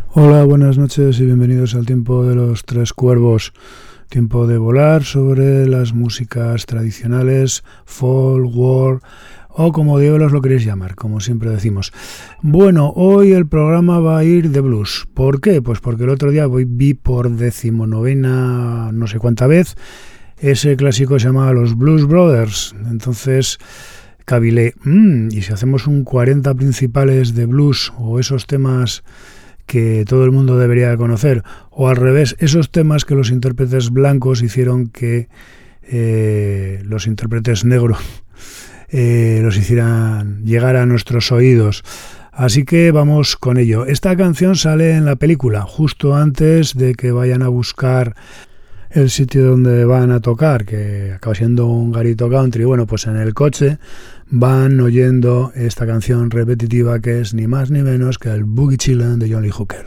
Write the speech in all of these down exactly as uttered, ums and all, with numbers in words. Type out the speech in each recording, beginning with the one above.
Hola, buenas noches y bienvenidos al Tiempo de los Tres Cuervos. Tiempo de volar sobre las músicas tradicionales, folk, world o como diablos lo queréis llamar, como siempre decimos. Bueno, hoy el programa va a ir de blues. ¿Por qué? Pues porque el otro día vi por decimonovena, no sé cuánta vez, ese clásico se llamaba Los Blues Brothers. Entonces cavilé, mmm, y si hacemos un cuarenta principales de blues o esos temas que todo el mundo debería conocer, o al revés, esos temas que los intérpretes blancos hicieron que eh, los intérpretes negros eh, los hicieran llegar a nuestros oídos. Así que vamos con ello. Esta canción sale en la película, justo antes de que vayan a buscar el sitio donde van a tocar, que acaba siendo un garito country. Bueno, pues en el coche van oyendo esta canción repetitiva que es ni más ni menos que el Boogie Chillin' de John Lee Hooker.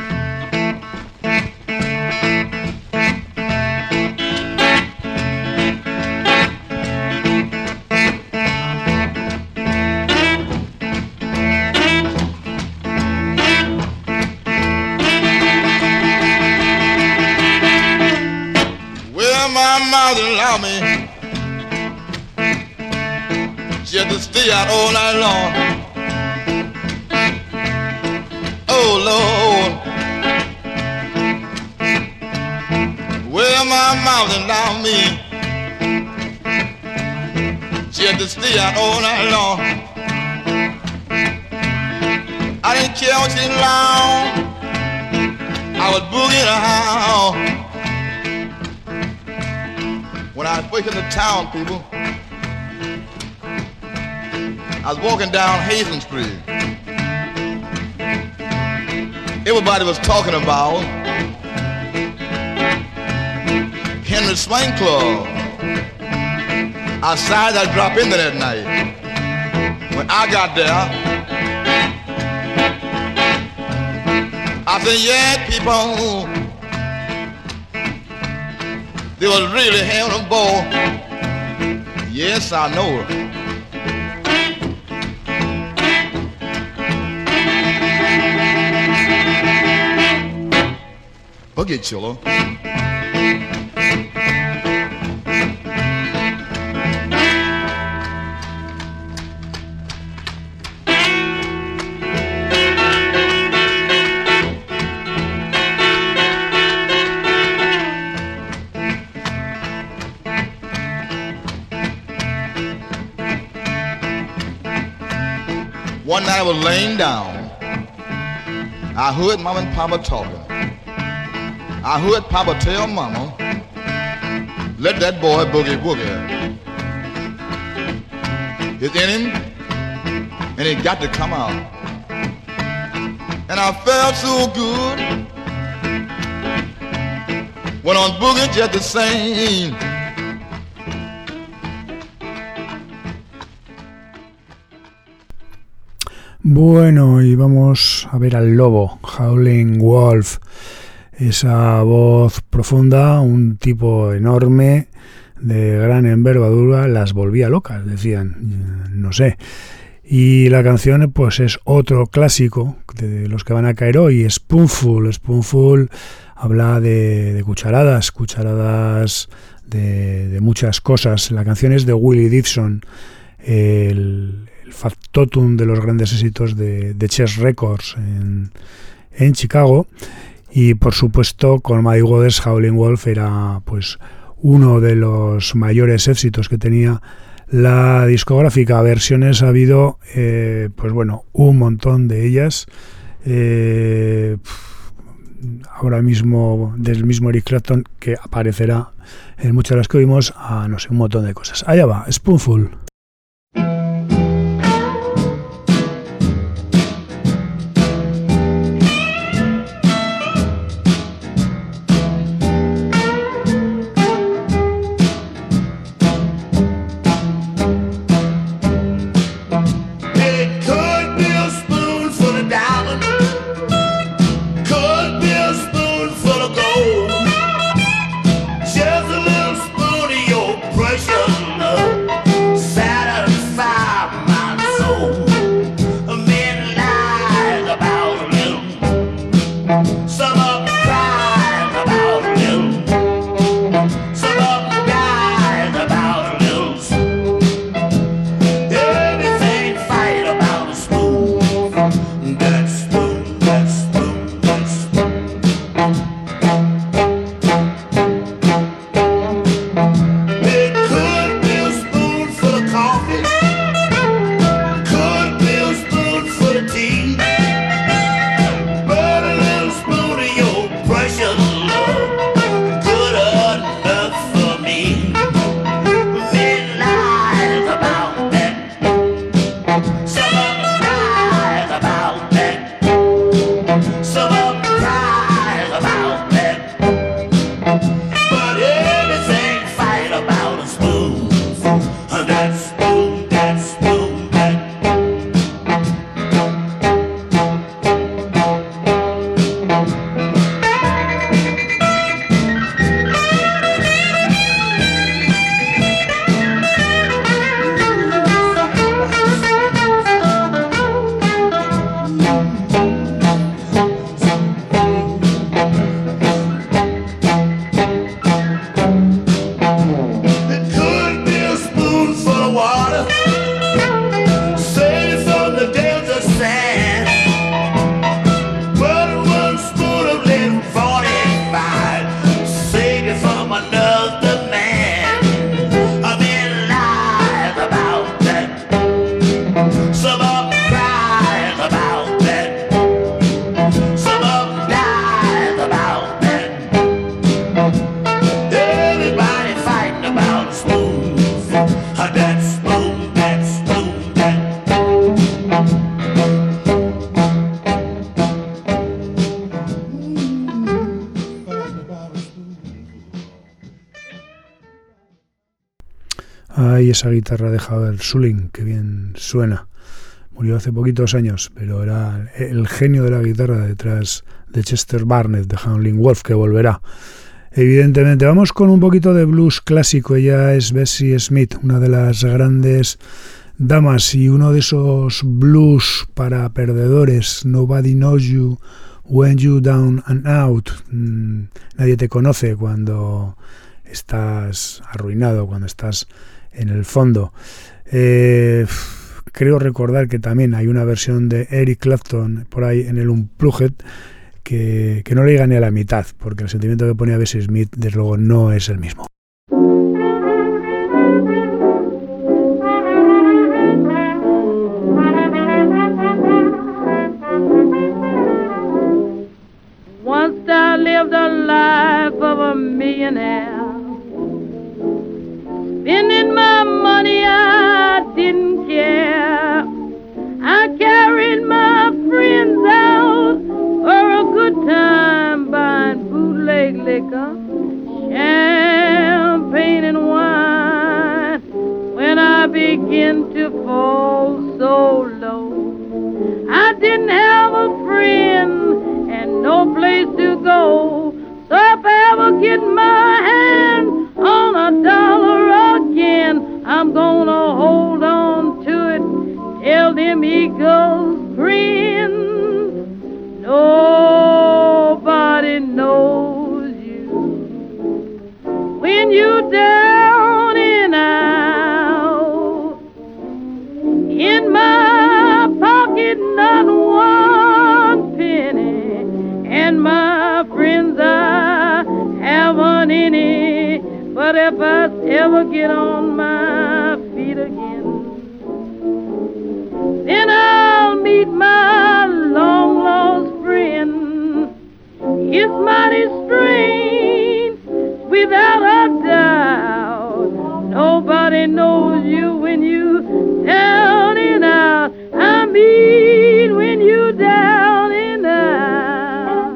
Allow me just to stay out all night long. Oh Lord, well my mouth allow me just to stay out all night long. I didn't care what you long, I was boogieing around. When I was in the town, people, I was walking down Hazen Street. Everybody was talking about Henry Swing Club. I decided I'd drop in there that night. When I got there, I said, yeah, people, they was really having a ball. Yes, I know it. Boogie Chiller. One night I was laying down. I heard Mama and Papa talking. I heard Papa tell Mama, let that boy boogie woogie. It's in him, and he got to come out. And I felt so good. Went on boogie just the same. Bueno, y vamos a ver al lobo, Howling Wolf. Esa voz profunda, un tipo enorme, de gran envergadura, las volvía locas, decían, no sé. Y la canción pues es otro clásico de los que van a caer hoy, Spoonful. Spoonful habla de, de cucharadas, cucharadas de, de muchas cosas. La canción es de Willie Dixon, el el factotum de los grandes éxitos de, de Chess Records en, en Chicago, y por supuesto con Muddy Waters, Howling Wolf era pues uno de los mayores éxitos que tenía la discográfica. Versiones ha habido eh, pues bueno, un montón de ellas, eh, ahora mismo del mismo Eric Clapton, que aparecerá en muchas de las que oímos, a no sé, un montón de cosas. Allá va, Spoonful. Just a little spoon of your precious love. ahí esa guitarra de Howard Sullivan, que bien suena. Murió hace poquitos años, pero era el genio de la guitarra detrás de Chester Barnett, de Howlin' Wolf, que volverá. Evidentemente, vamos con un poquito de blues clásico. Ella es Bessie Smith, una de las grandes damas, y uno de esos blues para perdedores. Nobody knows you when you down and out. Mm, nadie te conoce cuando estás arruinado, cuando estás en el fondo. Eh, creo recordar que también hay una versión de Eric Clapton por ahí en el Unplugged que, que no le llega ni a la mitad, porque el sentimiento que pone a Bessie Smith desde luego no es el mismo. Once I lived a life of a millionaire, spending my money I didn't care. I carried my friends out for a good time, buying bootleg liquor, champagne and wine. When I began to fall so low, I didn't have a friend and no place to go. So if I ever get my hand on a dollar again, I'm gonna hold on to it till them eagles grin. Nobody knows you when you down and out. In my pocket not one penny, and my friends I haven't any. But if I ever get on my feet again, then I'll meet my long lost friend. It's mighty strange, without a doubt. Nobody knows you when you down and out. I mean when you down and out.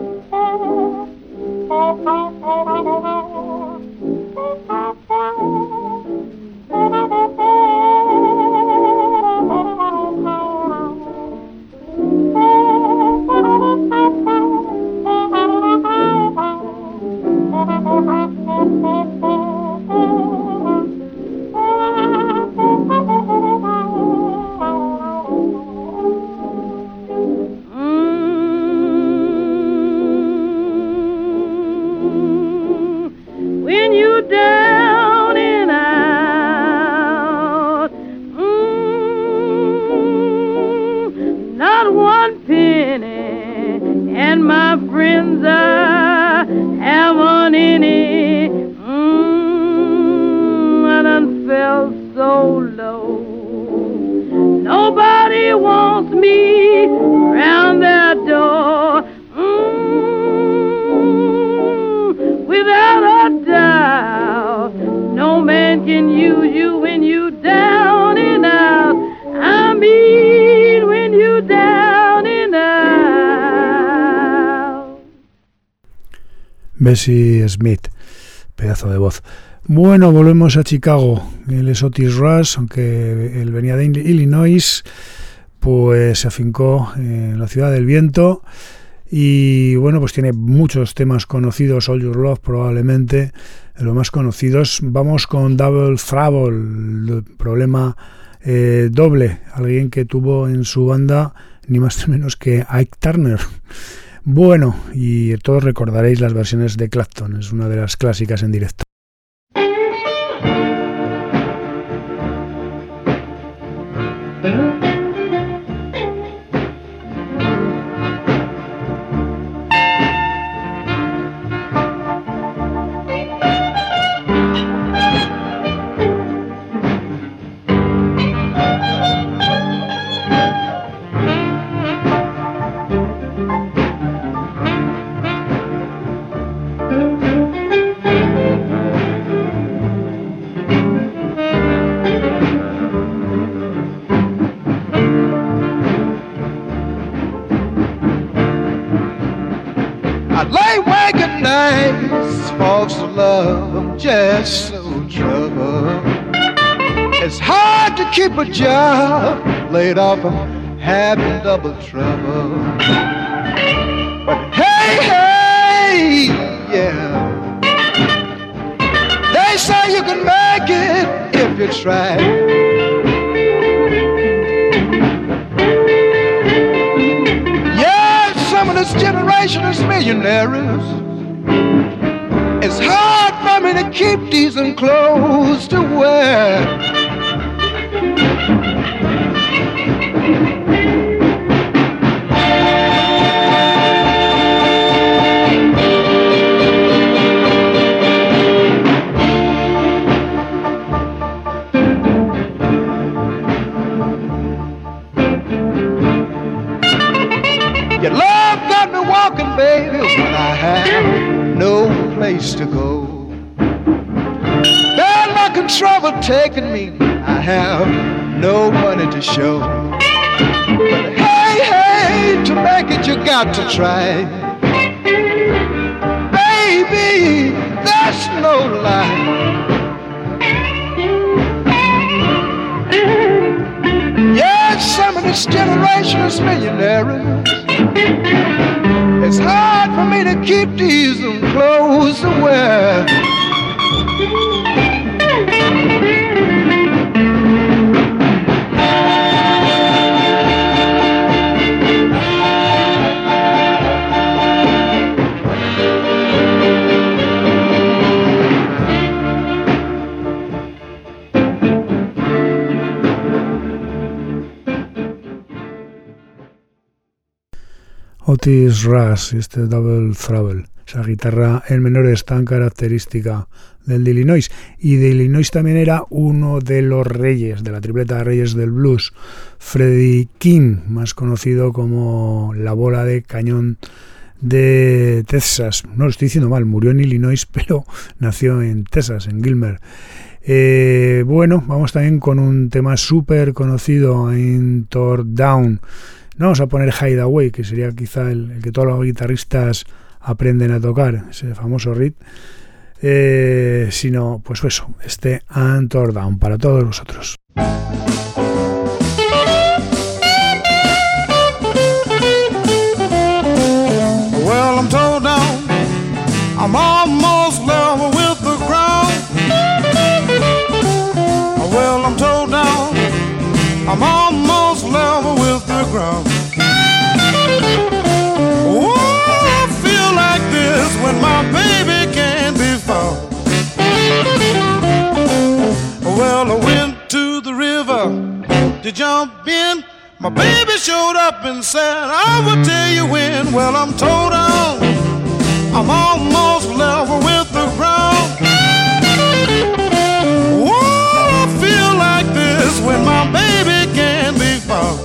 Bessie Smith, pedazo de voz. Bueno, volvemos a Chicago. Él es Otis Rush, aunque él venía de Illinois, pues se afincó en la ciudad del viento y bueno, pues tiene muchos temas conocidos. All Your Love probablemente de los más conocidos. Vamos con Double Trouble, el problema eh, doble, alguien que tuvo en su banda ni más ni menos que Ike Turner. Bueno, y todos recordaréis las versiones de Clapton, es una de las clásicas en directo. Folks love, I'm just so troubled. It's hard to keep a job, laid off and having double trouble. But hey, hey, yeah. They say you can make it if you try. Yeah, some of this generation is millionaires. It's hard for me to keep decent clothes to wear. Your love got me walking, baby, when I have no place to go. Bad luck and trouble taking me, I have no money to show. But hey, hey, to make it you got to try. Baby, that's no lie. Yes, some of this generation is millionaires. It's hard for me to keep decent clothes to wear. Otis Rush y este Double Trouble, esa guitarra en menores tan característica del de Illinois. Y de Illinois también era uno de los reyes, de la tripleta de reyes del blues, Freddie King, más conocido como la bola de cañón de Texas. No lo estoy diciendo mal, murió en Illinois, pero nació en Texas, en Gilmer. Eh, bueno, vamos también con un tema súper conocido, en Tore Down. No vamos a poner Hideaway, que sería quizá el, el que todos los guitarristas aprenden a tocar, ese famoso riff, eh, sino, pues eso, este And Tore Down para todos vosotros. Well, I'm tore down, I'm almost level with the ground. Well, I'm tore down, I'm almost level with the ground. Oh, I feel like this when my baby can't be found. Well, I went to the river to jump in. My baby showed up and said, I will tell you when. Well, I'm tore down, I'm almost level with the ground. Oh, I feel like this when my baby can't be found.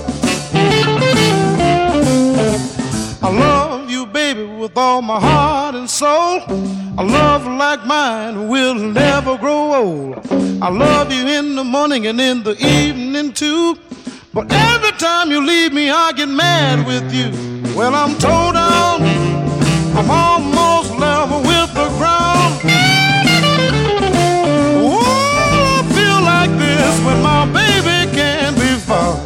I love you, baby, with all my heart and soul. A love like mine will never grow old. I love you in the morning and in the evening too. But every time you leave me, I get mad with you. Well, I'm tore down, I'm almost level with the ground. Oh, I feel like this when my baby can't be found.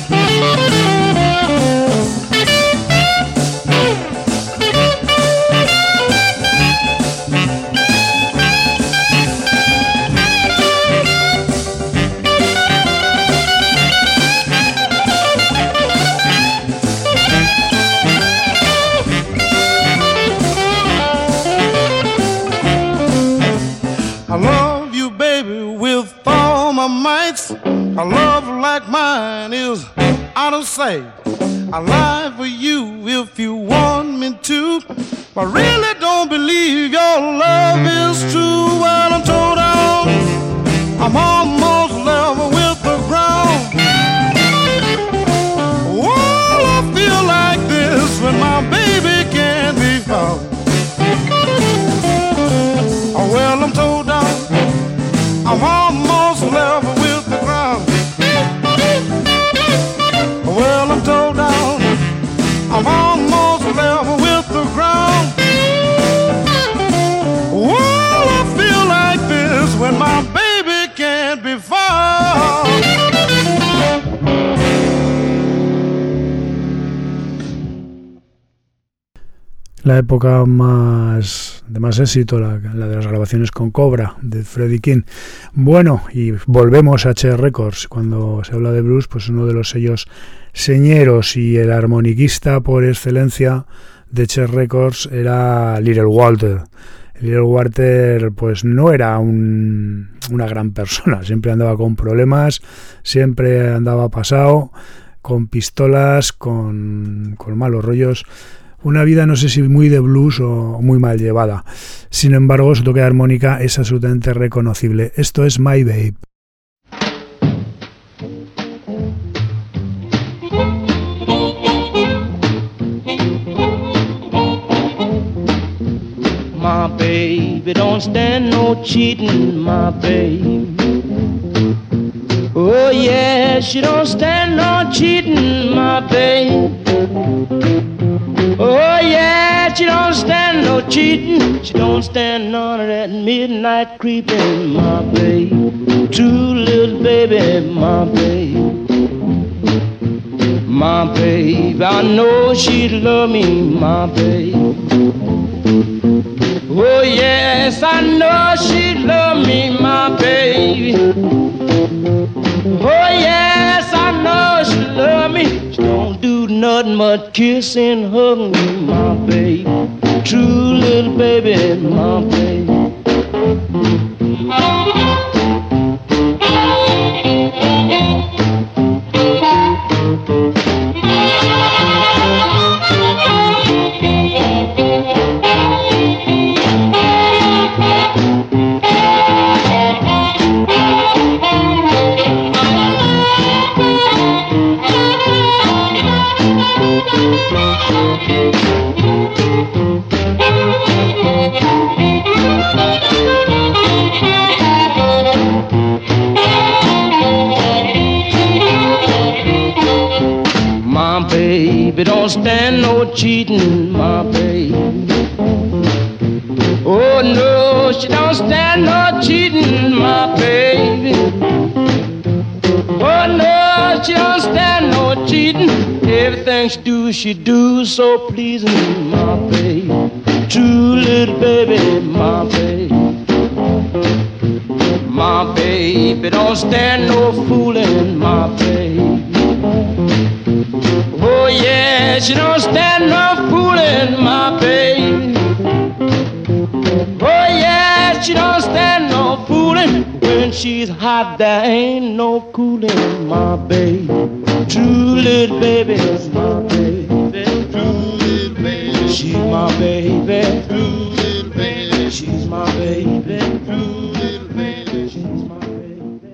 I love you, baby, with all my mights. A love like mine is out of sight. I lie for you if you want me to. I really don't believe your love is true. Well, I'm tore down, I'm almost level with the ground. Well, I feel like this when my baby can't be found. Oh, well, I'm tore down, I'm almost level with the ground. Well, I'm tore down, I'm almost level with the ground. Well, I la época más de más éxito, la, la de las grabaciones con Cobra, de Freddie King. Bueno, y volvemos a Chess Records. Cuando se habla de blues, pues uno de los sellos señeros y el armoniquista por excelencia de Chess Records era Little Walter. Little Walter pues no era un, una gran persona, siempre andaba con problemas, siempre andaba pasado, con pistolas, con, con malos rollos. Una vida no sé si muy de blues o muy mal llevada. Sin embargo, su toque de armónica es absolutamente reconocible. Esto es My Babe. My baby don't stand no cheating, my baby. Oh yeah, she don't stand no cheating, my baby. Oh yeah, she don't stand no cheating. She don't stand none of that midnight creeping, my baby. True little baby, my baby. My baby, I know she'd love me, my baby. Oh yes, I know she'd love me, my baby. Oh yes, I know she love me. She don't do nothing but kiss and hug me, my baby. True little baby, my baby. My baby don't stand no cheating, my baby. Oh no, she don't stand no cheating, my baby. Oh no, she don't stand no cheating. Everything she do, she do so pleasing, my baby. True little baby, my baby. My baby don't stand no fooling, my baby. Oh yeah, she don't stand no fooling, my baby. Oh yeah, she don't stand no fooling. When she's hot, there ain't no cooling, my baby. True little baby, my baby. True little baby, she's my baby. True little baby, she's my baby. True little baby, she's my baby.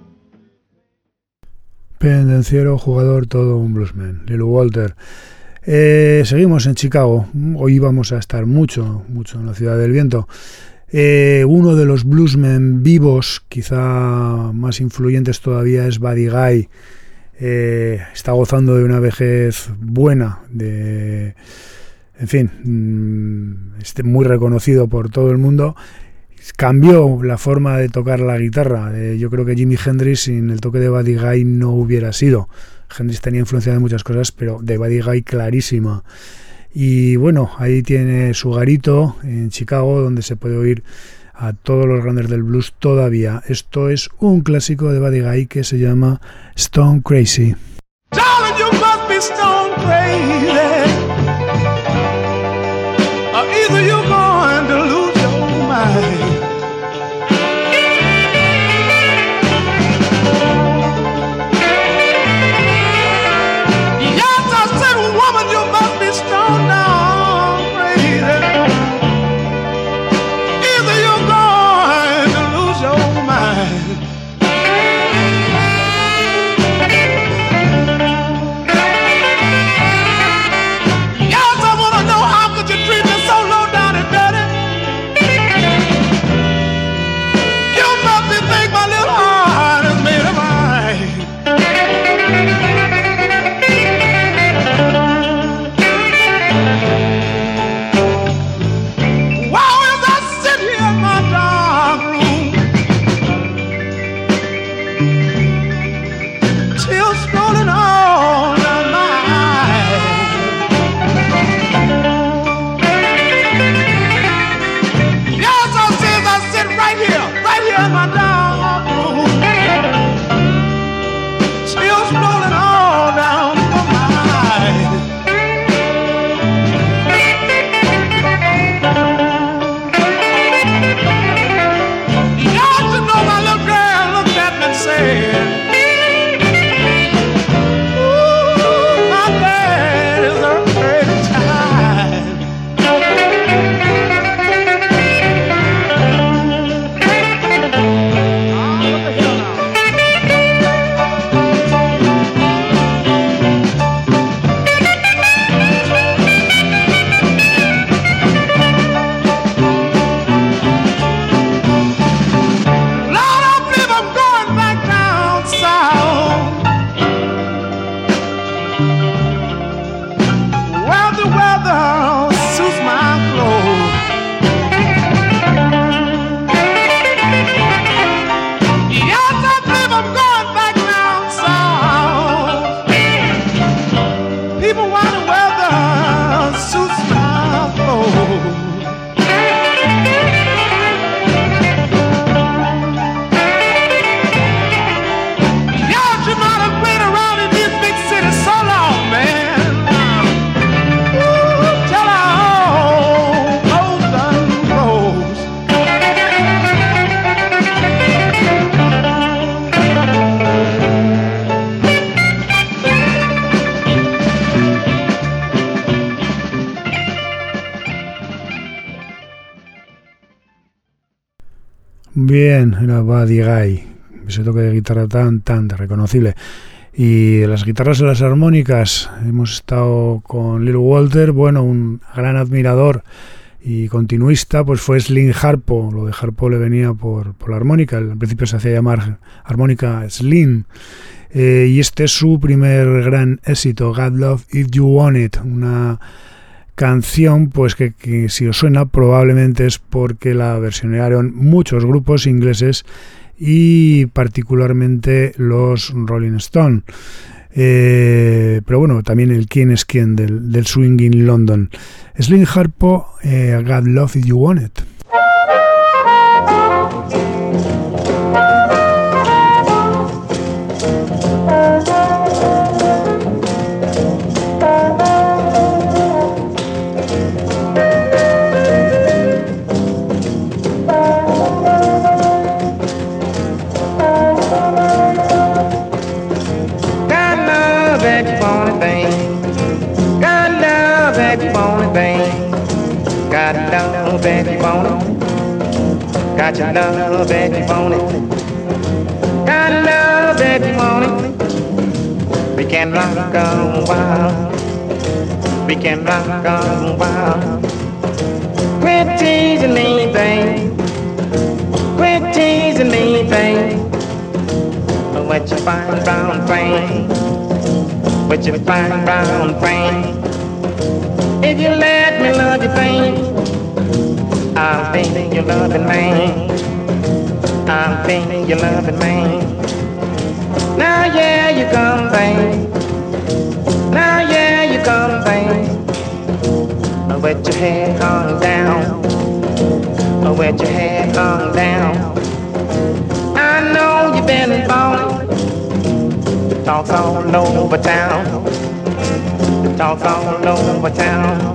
Pendenciero, jugador, todo un bluesman, Little Walter. Eh, seguimos en Chicago. Hoy vamos a estar mucho, mucho en la Ciudad del Viento. Eh, uno de los bluesmen vivos, quizá más influyentes todavía, es Buddy Guy. Eh, está gozando de una vejez buena, de, en fin, este, muy reconocido por todo el mundo. Cambió la forma de tocar la guitarra. Eh, yo creo que Jimi Hendrix sin el toque de Buddy Guy no hubiera sido. Hendrix tenía influencia de muchas cosas, pero de Buddy Guy clarísima. Y bueno, ahí tiene su garito en Chicago, donde se puede oír a todos los grandes del blues todavía. Esto es un clásico de Buddy Guy que se llama Stone Crazy. Darling, you must be stone crazy. Or either you're going to lose your mind. Yes, I said, woman, you must be stone down crazy. Either you're going to lose your mind. weather suits my clothes. Bien, era Buddy Guy, ese toque de guitarra tan, tan reconocible. Y las guitarras y las armónicas, hemos estado con Little Walter, bueno, un gran admirador y continuista, pues fue Slim Harpo. Lo de Harpo le venía por, por la armónica, al principio se hacía llamar armónica Slim. Eh, y este es su primer gran éxito, God Love If You Want It, una canción pues que, que si os suena probablemente es porque la versionaron muchos grupos ingleses y particularmente los Rolling Stones, eh, pero bueno, también el quién es quién del, del swing in London. Slim Harpo, eh, God Love If You Want It. That you want it, got your love that you want it, got love that you want it. We can rock on wild, we can rock on wild. Quit teasing me, babe, quit teasing me, babe. What you find round frame, what you find round frame. If you let me love you, babe, I'm thinking you're loving man, I'm thinking you're loving man. Now yeah, you come, babe, now yeah, you come, babe. Wet your head hung down, wet your head hung down. I know you've been falling, the talk's all over town, the talk's all over town.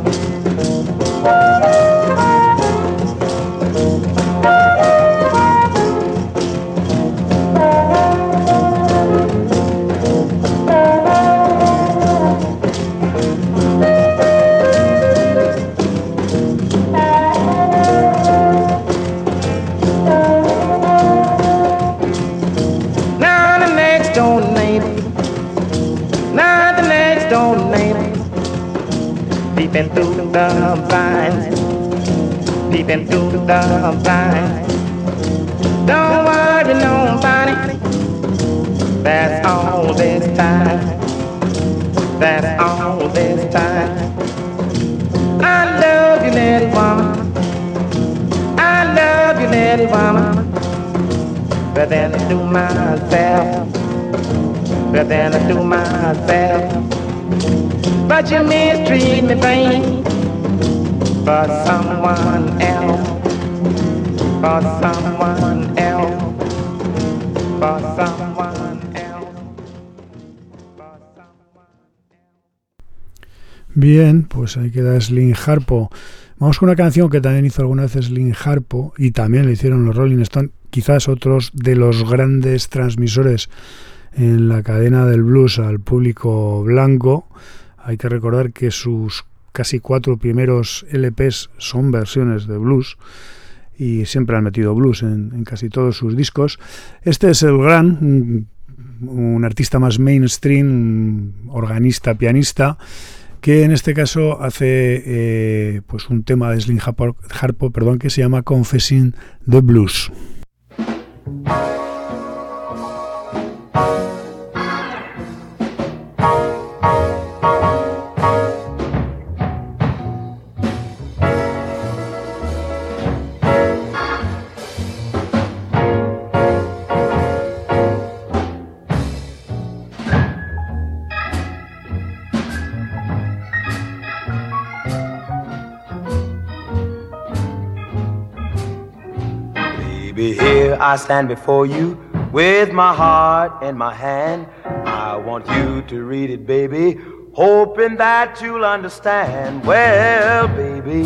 Peeping through the blinds, peeping through the blinds. Don't worry nobody, that's all this time, that's all this time. I love you, little woman, I love you, little woman. Better than I do myself, better than I do myself. But you mistreat me, babe, for someone else, for someone else, for someone else, for someone else. Bien, pues ahí queda Slim Harpo. Vamos con una canción que también hizo alguna vez Slim Harpo y también lo hicieron los Rolling Stones, quizás otros de los grandes transmisores en la cadena del blues al público blanco. Hay que recordar que sus casi cuatro primeros L Pes son versiones de blues y siempre han metido blues en, en casi todos sus discos. Este es el gran, un, un artista más mainstream, un organista, pianista, que en este caso hace eh, pues un tema de Slim Harpo, Harpo perdón, que se llama Confessing the Blues. Baby, here I stand before you with my heart in my hand. I want you to read it, baby, hoping that you'll understand. Well, baby,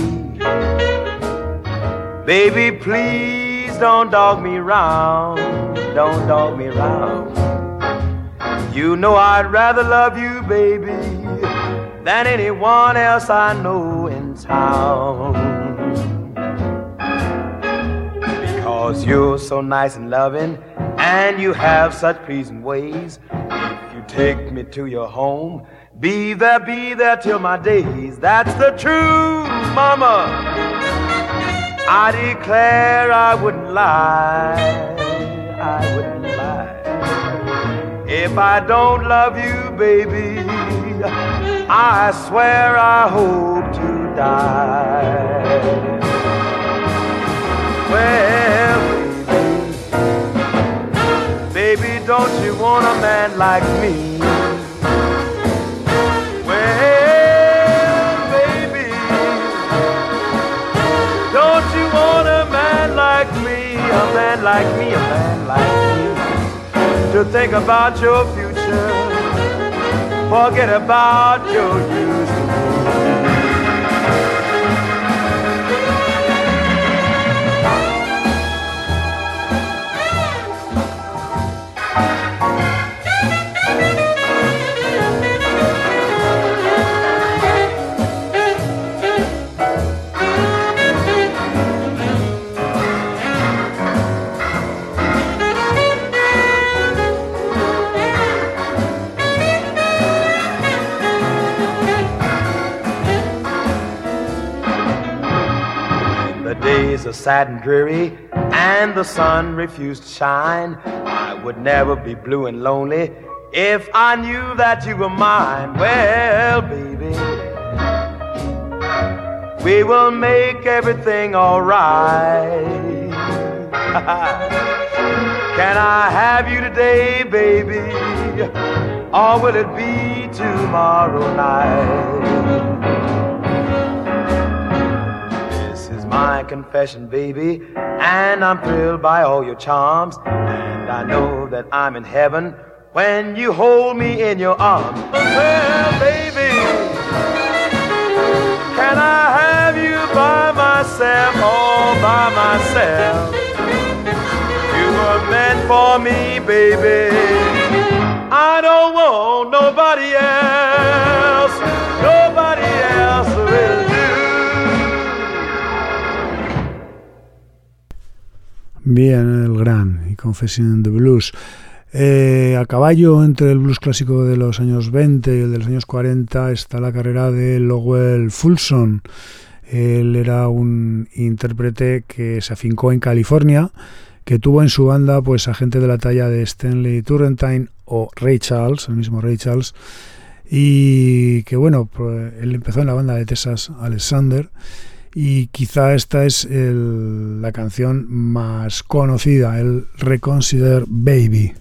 baby, please don't dog me round, don't dog me round. You know I'd rather love you, baby, than anyone else I know in town. Because you're so nice and loving, and you have such pleasing ways. If you take me to your home, be there, be there till my days. That's the truth, mama. I declare I wouldn't lie, I wouldn't lie. If I don't love you, baby, I swear I hope to die. Well, baby, baby, don't you want a man like me? Well, baby, don't you want a man like me? A man like me, a man like me. To think about your future, forget about your youth. Days are sad and dreary, and the sun refused to shine. I would never be blue and lonely if I knew that you were mine. Well, baby, we will make everything all right. Can I have you today, baby, or will it be tomorrow night? My confession, baby, and I'm thrilled by all your charms, and I know that I'm in heaven when you hold me in your arms. Well, baby, can I have you by myself, all by myself? You were meant for me, baby. I don't want nobody else, nobody else will do. Bien, el gran y Confession in the Blues. Eh, a caballo entre el blues clásico de los años veinte y el de los años cuarenta está la carrera de Lowell Fulson. Él era un intérprete que se afincó en California, que tuvo en su banda pues a gente de la talla de Stanley Turrentine o Ray Charles, el mismo Ray Charles, y que bueno, pues, él empezó en la banda de Texas Alexander. Y quizá esta es el, la canción más conocida, el Reconsider Baby.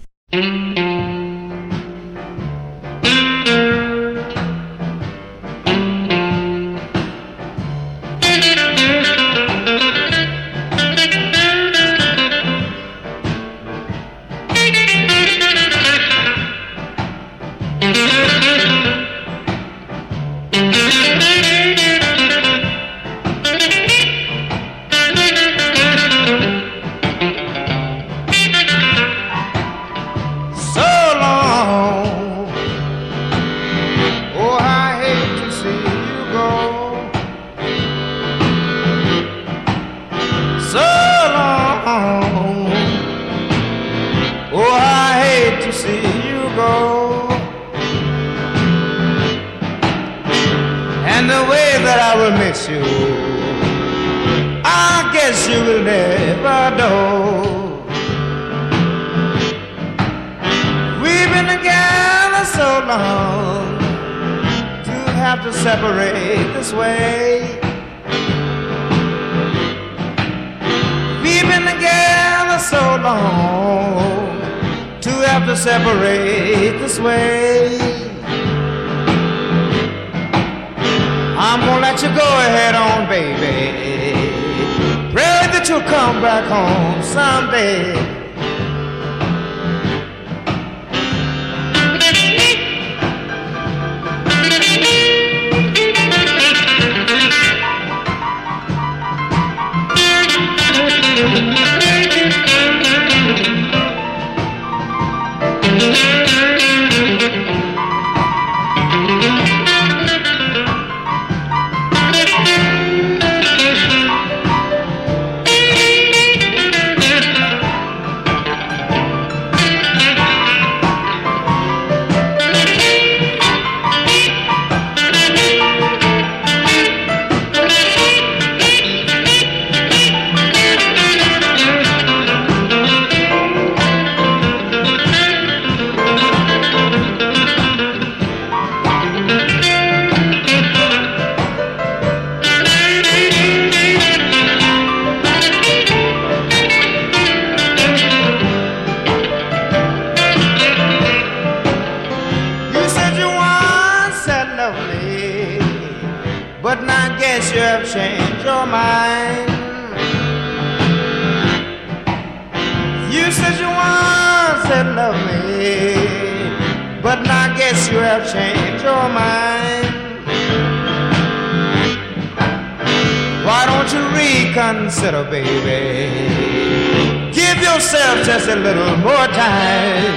I'm gonna let you go ahead on, baby. Pray that you'll come back home someday. Consider, baby, give yourself just a little more time.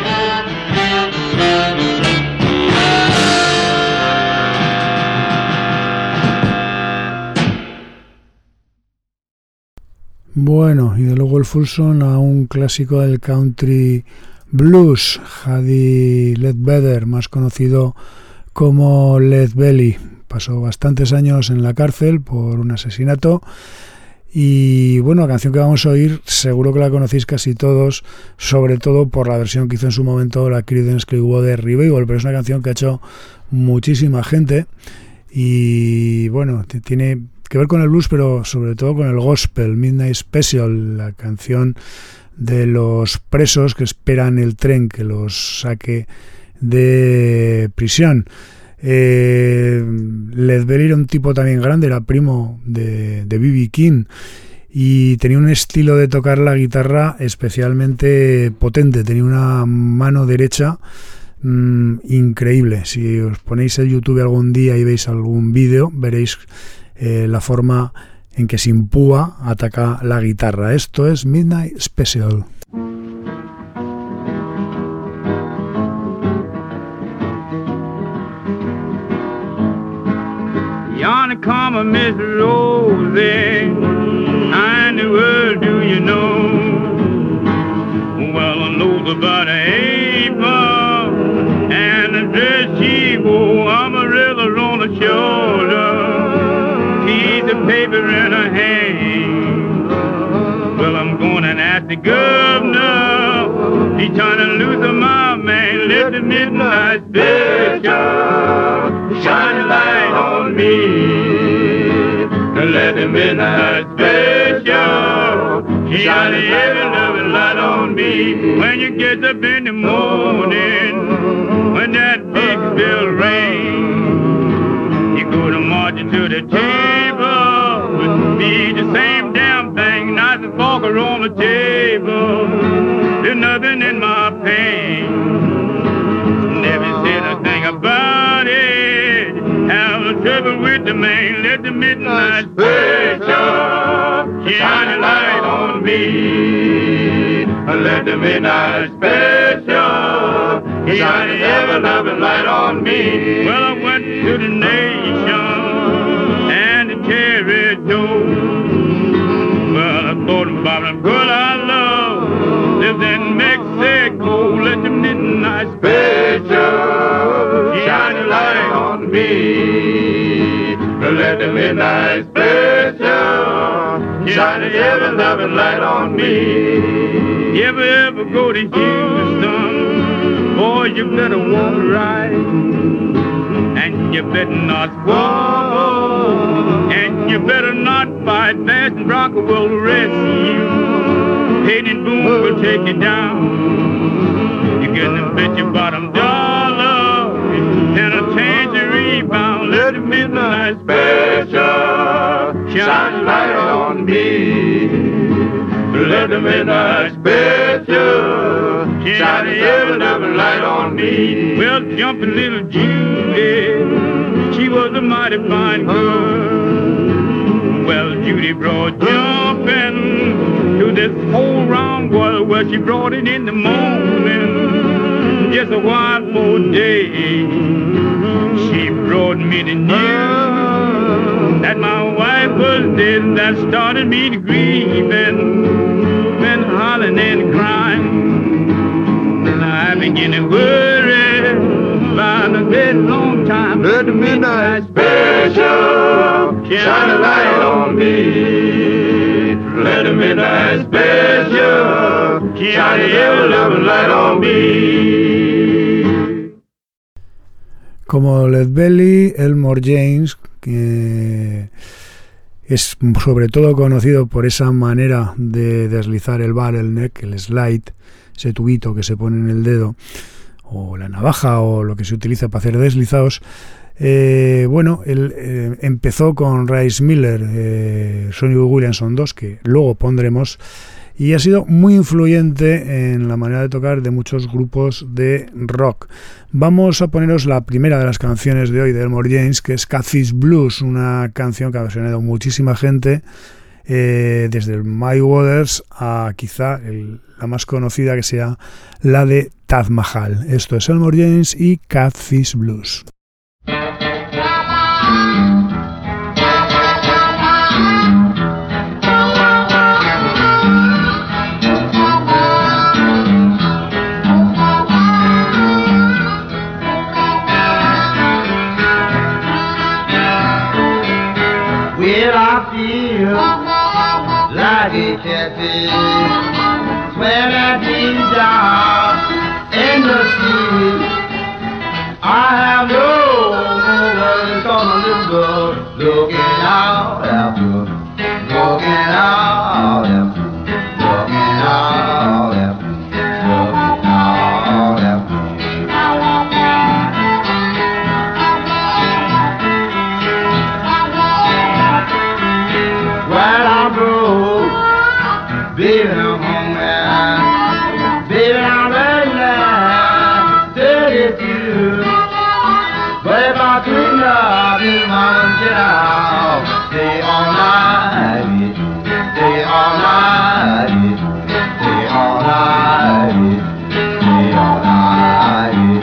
Bueno, y de luego el Fulson a un clásico del country blues, Huddy Ledbetter, más conocido como Lead Belly. Pasó bastantes años en la cárcel por un asesinato. Y bueno, la canción que vamos a oír seguro que la conocéis casi todos, sobre todo por la versión que hizo en su momento la Creedence Clearwater Revival, pero es una canción que ha hecho muchísima gente y bueno, tiene que ver con el blues, pero sobre todo con el gospel. Midnight Special, la canción de los presos que esperan el tren que los saque de prisión. Eh, Lead Belly era un tipo también grande, era primo de B B King y tenía un estilo de tocar la guitarra especialmente potente, tenía una mano derecha mmm, increíble. Si os ponéis el YouTube algún día y veis algún vídeo, veréis eh, la forma en que sin púa ataca la guitarra. Esto es Midnight Special. Yonder come a Miss Rosie, how in the world do you know? Well, I know about April and the dress she wore, umbrellas on the shoulder, piece of paper in her hand. Well, I'm going and ask the governor, he's trying to loosen my man, let the midnight special shine a light on me. Let the midnight special shine a heavy loving light on me. When you get up in the morning, when that big bell rings, you go to marching to the table, be the same damn thing, knife and fork are on the table. There's nothing in my pain, never said a thing about it. Have a trouble with the man, let the midnight special shine a light on me. Let the midnight special shine a ever-loving light on me. Well, I went to the nation and the territory. Well, I thought about a girl I love lives in Mexico. Let the midnight special shine a light on me. Let the midnight special shine a ever-loving light on me. You ever, ever go to Houston? Boy, you better walk right, and you better not squabble, and you better not fight. Fast and Bronco will rescue you. Hayden Boone will take you down. You get them bet your bottom dollar and a chance to rebound. Let the midnight special shine a light on me. let the midnight special shine every little light on me. Well, jumping little Judy, she was a mighty fine girl. Well, Judy brought jumping to this whole round world where she brought it in the morning, just a while more day. She brought me the news that my wife was dead. That started me to grieve and, and hollering and crying. I began to worry about a very long time. Let the midnight special shine a light on me. Let the midnight special shine every little light on me. Como Lead Belly, Elmore James, que es sobre todo conocido por esa manera de deslizar el bottleneck, el slide, ese tubito que se pone en el dedo, o la navaja, o lo que se utiliza para hacer deslizados. Eh, bueno, él eh, empezó con Rice Miller, eh, Sonny Boy Williamson dos, que luego pondremos, y ha sido muy influyente en la manera de tocar de muchos grupos de rock. Vamos a poneros la primera de las canciones de hoy de Elmore James, que es Catfish Blues, una canción que ha versionado muchísima gente, eh, desde el Muddy Waters a quizá el, la más conocida, que sea la de Taj Mahal. Esto es Elmore James y Catfish Blues. Well, I feel like a catfish when I dig down in the sea. I have no words on a little girl looking out after, looking out after, looking out after, looking out after. Well, I'm broke, baby, I'm hungry, baby, I'm ready now, thirty-two. But if I could not be my child, stay all night, stay all night, stay all night, stay all night.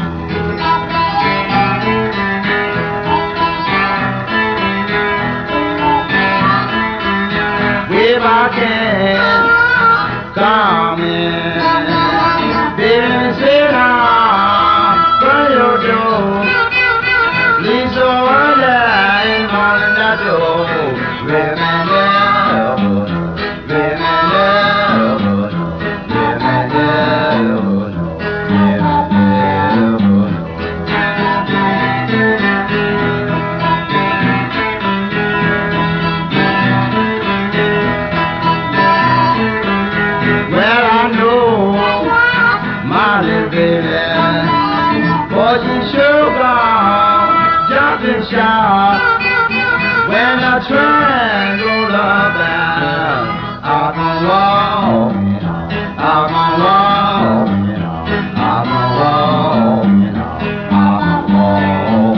If I can come in, baby, sit down, burn your door. Please don't wonder in morning that door. Remember, remember, well, I know my little baby, for she sure gone jumping shout when the train roll up down. I'm gonna walk, I'm gonna walk, I'm gonna walk, I'm gonna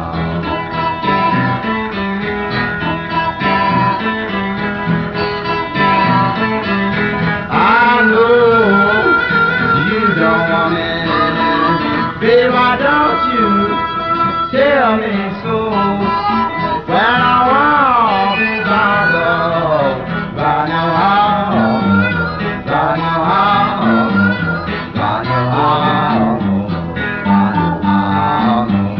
walk. I know you don't want me, baby, why don't you tell me so? When I walk down the road, I know how, I know how, I know how, I know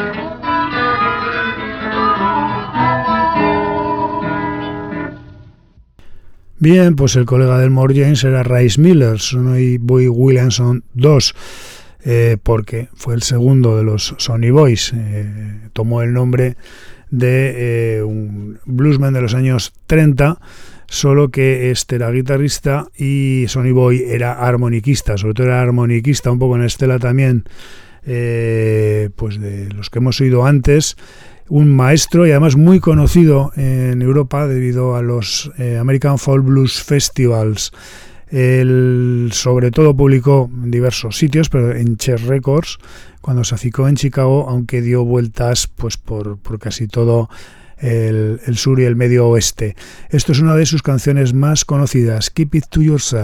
how. Bien, pues el colega de Elmore James era Rice Miller, Sonny Boy Williamson dos. Eh, porque fue el segundo de los Sonny Boys, eh, tomó el nombre de eh, un bluesman de los años treinta, solo que este era guitarrista y Sonny Boy era armoniquista, sobre todo era armoniquista un poco en estela también, eh, pues de los que hemos oído antes, un maestro y además muy conocido en Europa debido a los eh, American Folk Blues Festivals. Él sobre todo publicó en diversos sitios, pero en Chess Records, cuando se aficó en Chicago, aunque dio vueltas pues por, por casi todo el, el sur y el medio oeste. Esto es una de sus canciones más conocidas, Keep It To Yourself.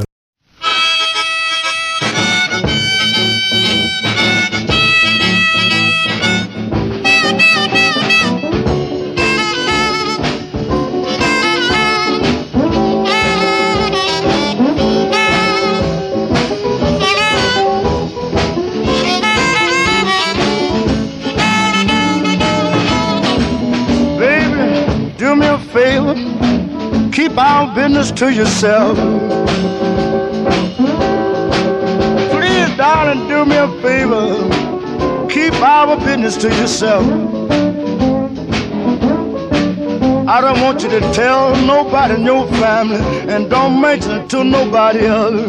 Keep our business to yourself. Please, darling, do me a favor. Keep our business to yourself. I don't want you to tell nobody in your family, and don't mention it to nobody else.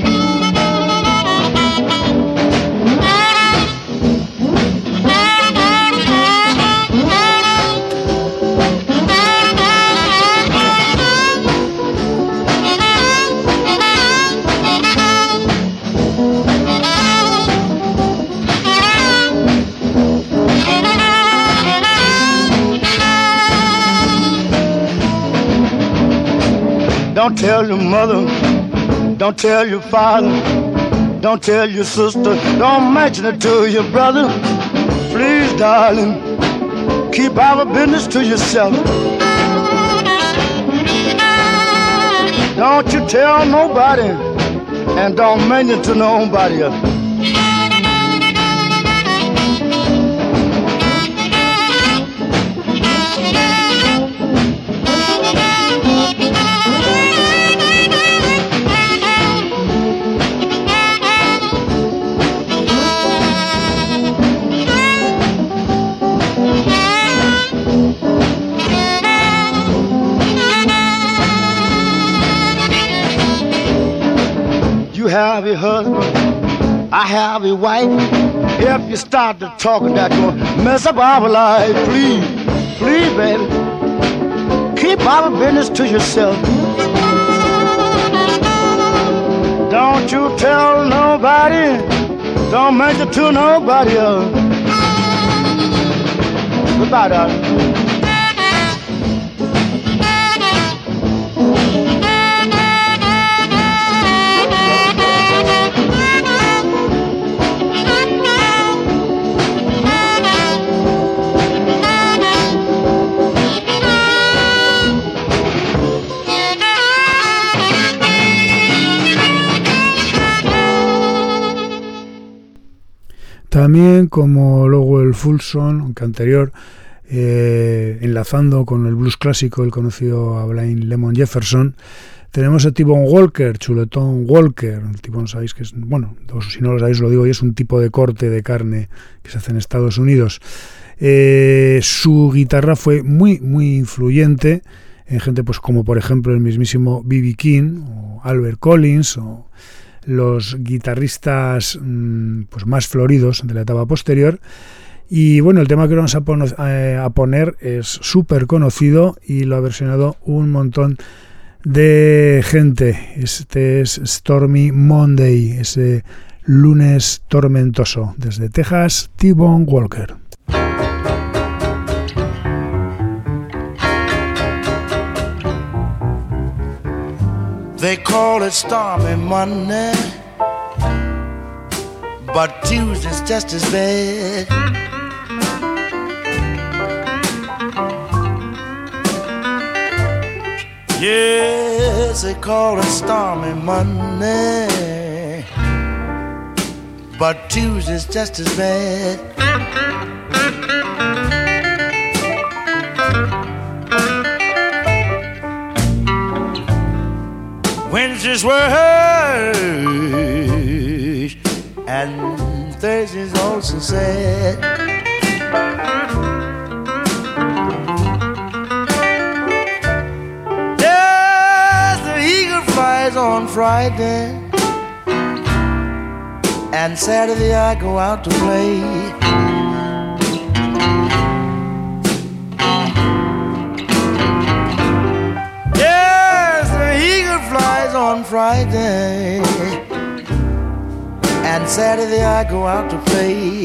Don't tell your mother, don't tell your father, don't tell your sister, don't mention it to your brother. Please, darling, keep our business to yourself. Don't you tell nobody, and don't mention it to nobody else. You have a husband, I have a wife. If you start to talking, that's gonna mess up our life. Please, please, baby, keep our business to yourself. Don't you tell nobody, don't mention it to nobody else. Goodbye, darling. También, como luego el Fulson, aunque anterior, eh, enlazando con el blues clásico, el conocido a Blind Lemon Jefferson, tenemos a T-Bone Walker, Chuletón Walker. El T-Bone, sabéis que es, bueno, si no lo sabéis lo digo, y es un tipo de corte de carne que se hace en Estados Unidos. Eh, su guitarra fue muy, muy influyente en gente pues como por ejemplo el mismísimo B B King o Albert Collins o los guitarristas pues más floridos de la etapa posterior. Y bueno, el tema que vamos a, pon- a poner es súper conocido y lo ha versionado un montón de gente. Este es Stormy Monday, ese lunes tormentoso. Desde Texas, T-Bone Walker. They call it Stormy Monday, but Tuesday's just as bad. Yes, they call it Stormy Monday, but Tuesday's just as bad. Wednesday's worse, and Thursday's also sad. Yes, the eagle flies on Friday, and Saturday I go out to play. On Friday, and Saturday I go out to play.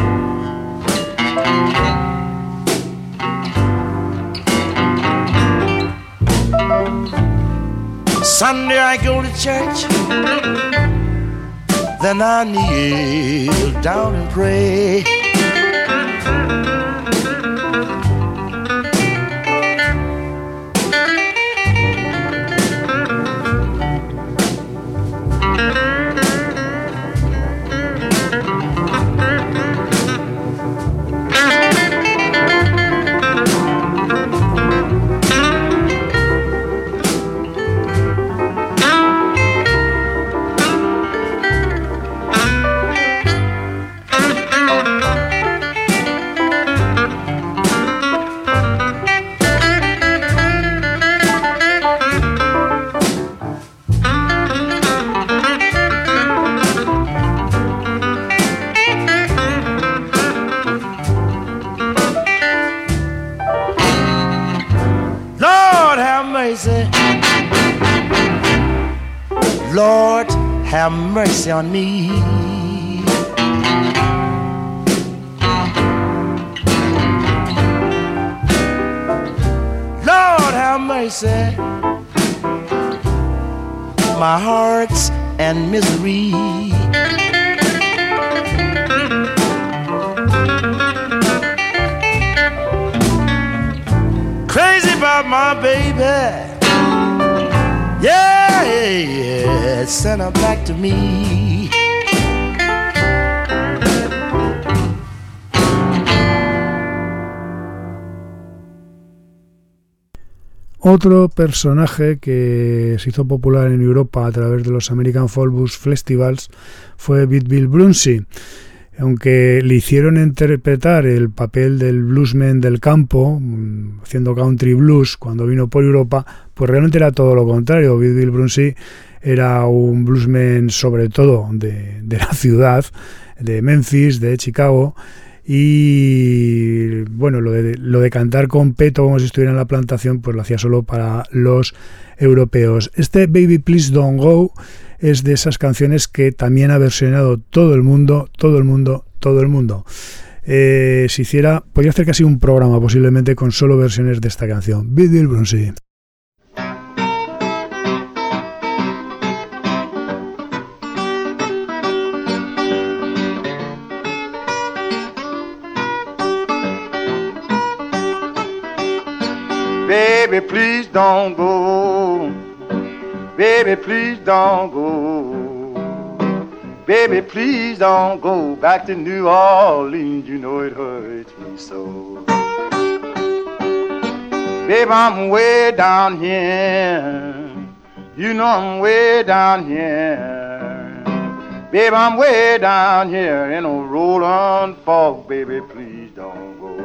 Sunday I go to church, then I kneel down and pray. Lord, have mercy on me. Lord, have mercy. My heart's in misery. Crazy about my baby. Yeah, yeah, send her back to me. Otro personaje que se hizo popular en Europa a través de los American Folk Blues Festivals fue Beat Bill Brunsey. Aunque le hicieron interpretar el papel del bluesman del campo, haciendo country blues cuando vino por Europa, pues realmente era todo lo contrario. Beat Bill Brunsey era un bluesman sobre todo de, de la ciudad, de Memphis, de Chicago, y bueno, lo de, lo de cantar con peto como si estuviera en la plantación, pues lo hacía solo para los europeos. Este Baby Please Don't Go es de esas canciones que también ha versionado todo el mundo, todo el mundo, todo el mundo. Eh, si hiciera, podría hacer casi un programa posiblemente con solo versiones de esta canción. Beat Bill Brunsey. Baby, please don't go. Baby, please don't go. Baby, please don't go back to New Orleans. You know it hurts me so. Baby, I'm way down here. You know I'm way down here. Baby, I'm way down here in a rolling fog. Baby, please don't go.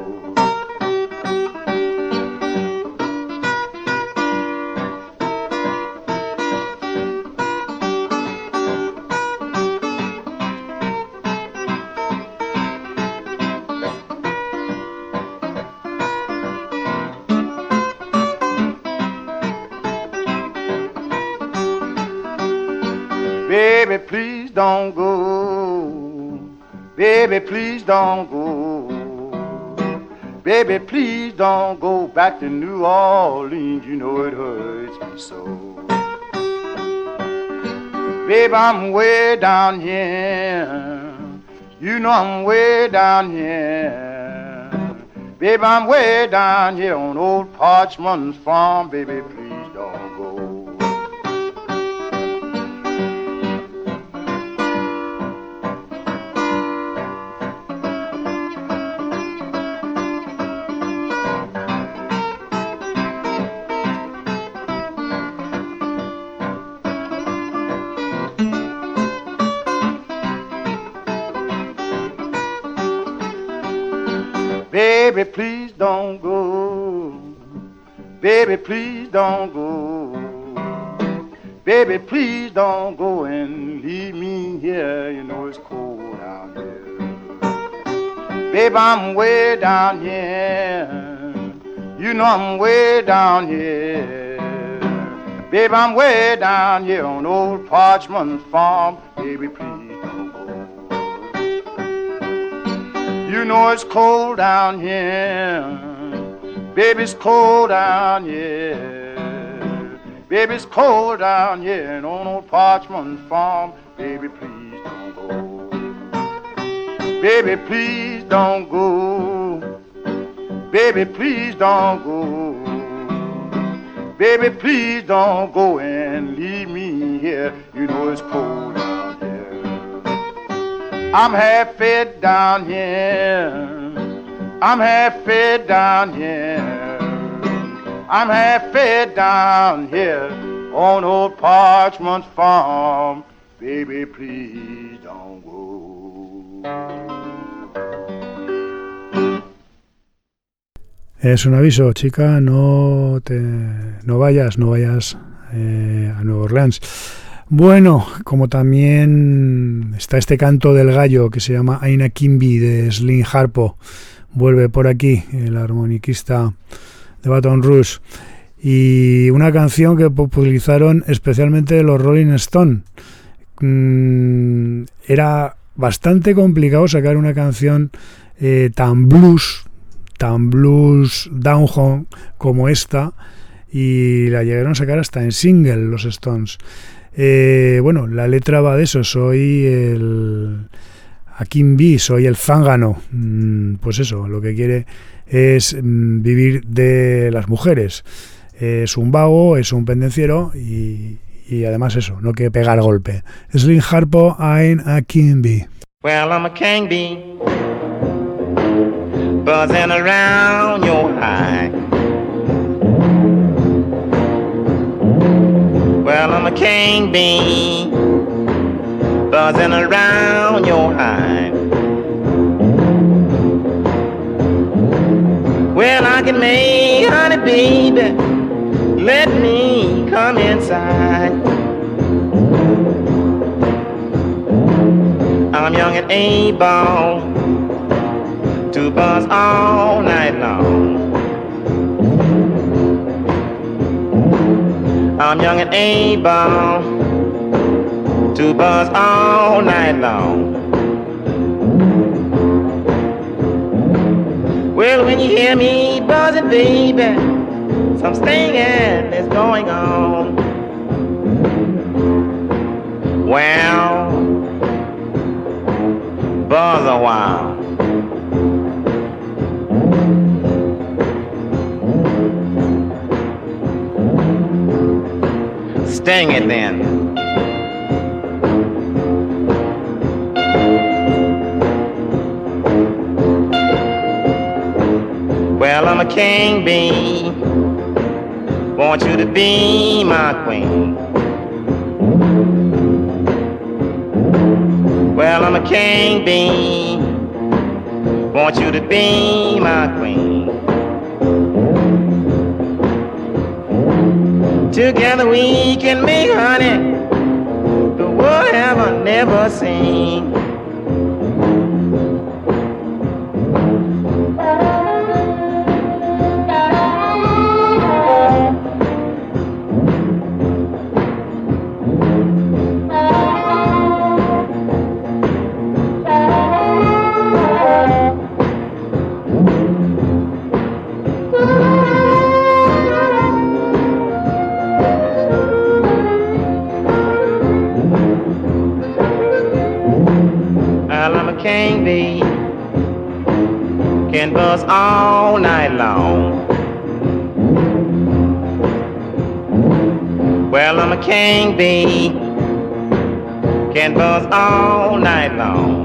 Baby, please don't go. Baby, please don't go. Baby, please don't go back to New Orleans. You know it hurts me so. Baby, I'm way down here. You know I'm way down here. Baby, I'm way down here on old Parchman's farm. Baby, please don't go. Baby, please don't go. Baby, please don't go. Baby, please don't go and leave me here. You know it's cold out here. Baby, I'm way down here. You know I'm way down here. Baby, I'm way down here on old Parchman's farm. Baby, please don't go. You know it's cold down here. Baby, it's cold down here. Baby, it's cold down here on old Parchman's farm. Baby, please don't go. Baby, please don't go. Baby, please don't go. Baby, please don't go and leave me here. You know it's cold down here. I'm half fed down here. I'm half fed down here. I'm half fed down here on old Parchman's farm. Baby, please don't go. Es un aviso, chica, no te, no vayas, no vayas eh, a Nueva Orleans. Bueno, como también está este canto del gallo que se llama Aina Kimby de Slim Harpo, vuelve por aquí el armoniquista de Baton Rouge, y una canción que popularizaron especialmente los Rolling Stones. Mm, era bastante complicado sacar una canción eh, tan blues, tan blues down home como esta, y la llegaron a sacar hasta en single los Stones. Eh, bueno, la letra va de eso: soy el Akin B, soy el zángano. Mm, pues eso, lo que quiere es mm, vivir de las mujeres. Es un vago, es un pendenciero y, y además eso, no quiere pegar golpe. Slim Harpo, I'm a King Bee. Well, I'm a king bee, buzzing around your hive. Well, I'm a king bee, buzzing around your hive. Well, I can make honey, baby, let me come inside. I'm young and able to buzz all night long. I'm young and able to buzz all night long. Well, when you hear me buzzing, baby, some stinging is going on. Well, buzz a while. Sting it then. Well, I'm a king bee, want you to be my queen. Well, I'm a king bee, want you to be my queen. Together we can make honey the world have never seen. King bee can buzz all night long. Well, I'm a king bee, can buzz all night long.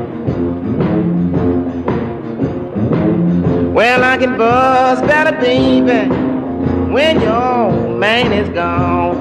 Well, I can buzz better, baby, when your man is gone.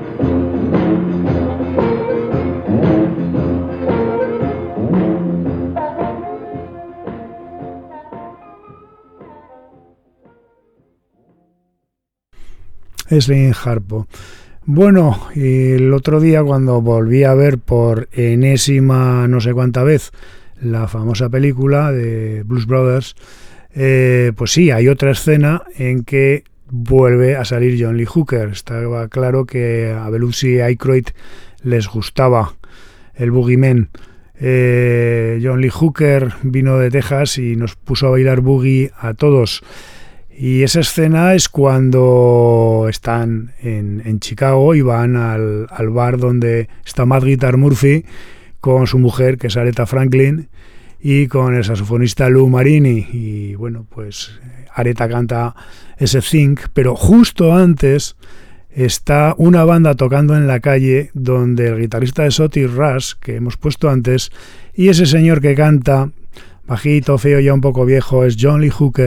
Slim Harpo. Bueno, y el otro día cuando volví a ver por enésima no sé cuánta vez la famosa película de Blues Brothers, eh, pues sí, hay otra escena en que vuelve a salir John Lee Hooker. Estaba claro que a Belushi y Aykroyd les gustaba el boogeyman. Eh, John Lee Hooker vino de Texas y nos puso a bailar boogie a todos. Y esa escena es cuando están en, en Chicago y van al, al bar donde está Mad Guitar Murphy con su mujer, que es Aretha Franklin, y con el saxofonista Lou Marini. Y bueno, pues Aretha canta ese Think, pero justo antes está una banda tocando en la calle donde el guitarrista es Otis Rush, que hemos puesto antes, y ese señor que canta, bajito, feo, ya un poco viejo, es John Lee Hooker.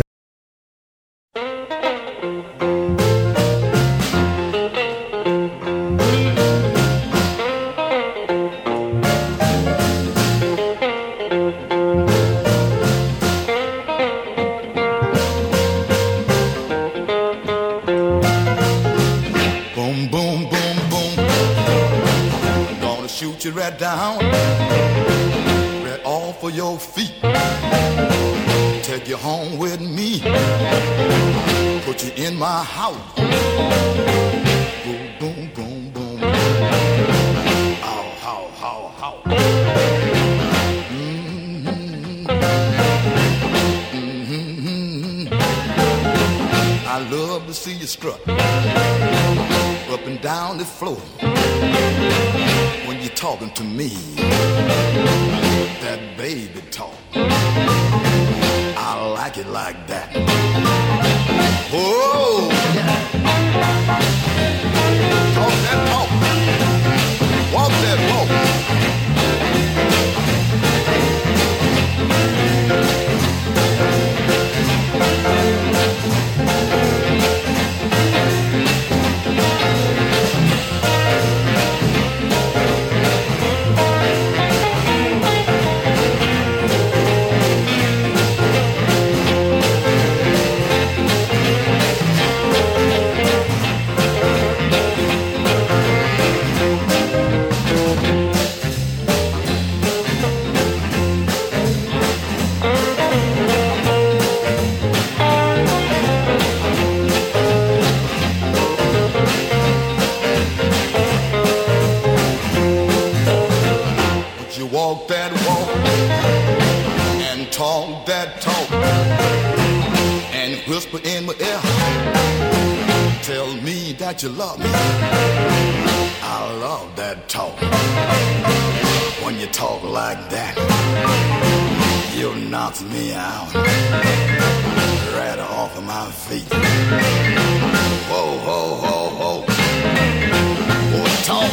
Right down, right off of your feet. Take you home with me. Put you in my house. Boom, boom, boom, boom. Ow, how, how, how. Mm-hmm. Mm-hmm. I love to see you strut up and down the floor. When you're talking to me, that baby talk, I like it like that. Oh, yeah. Talk that talk, walk that walk. Walk that walk and talk that talk and whisper in my ear. Tell me that you love me. I love that talk. When you talk like that, you knock me out right off of my feet. Whoa, whoa, whoa, whoa. Boy, talk.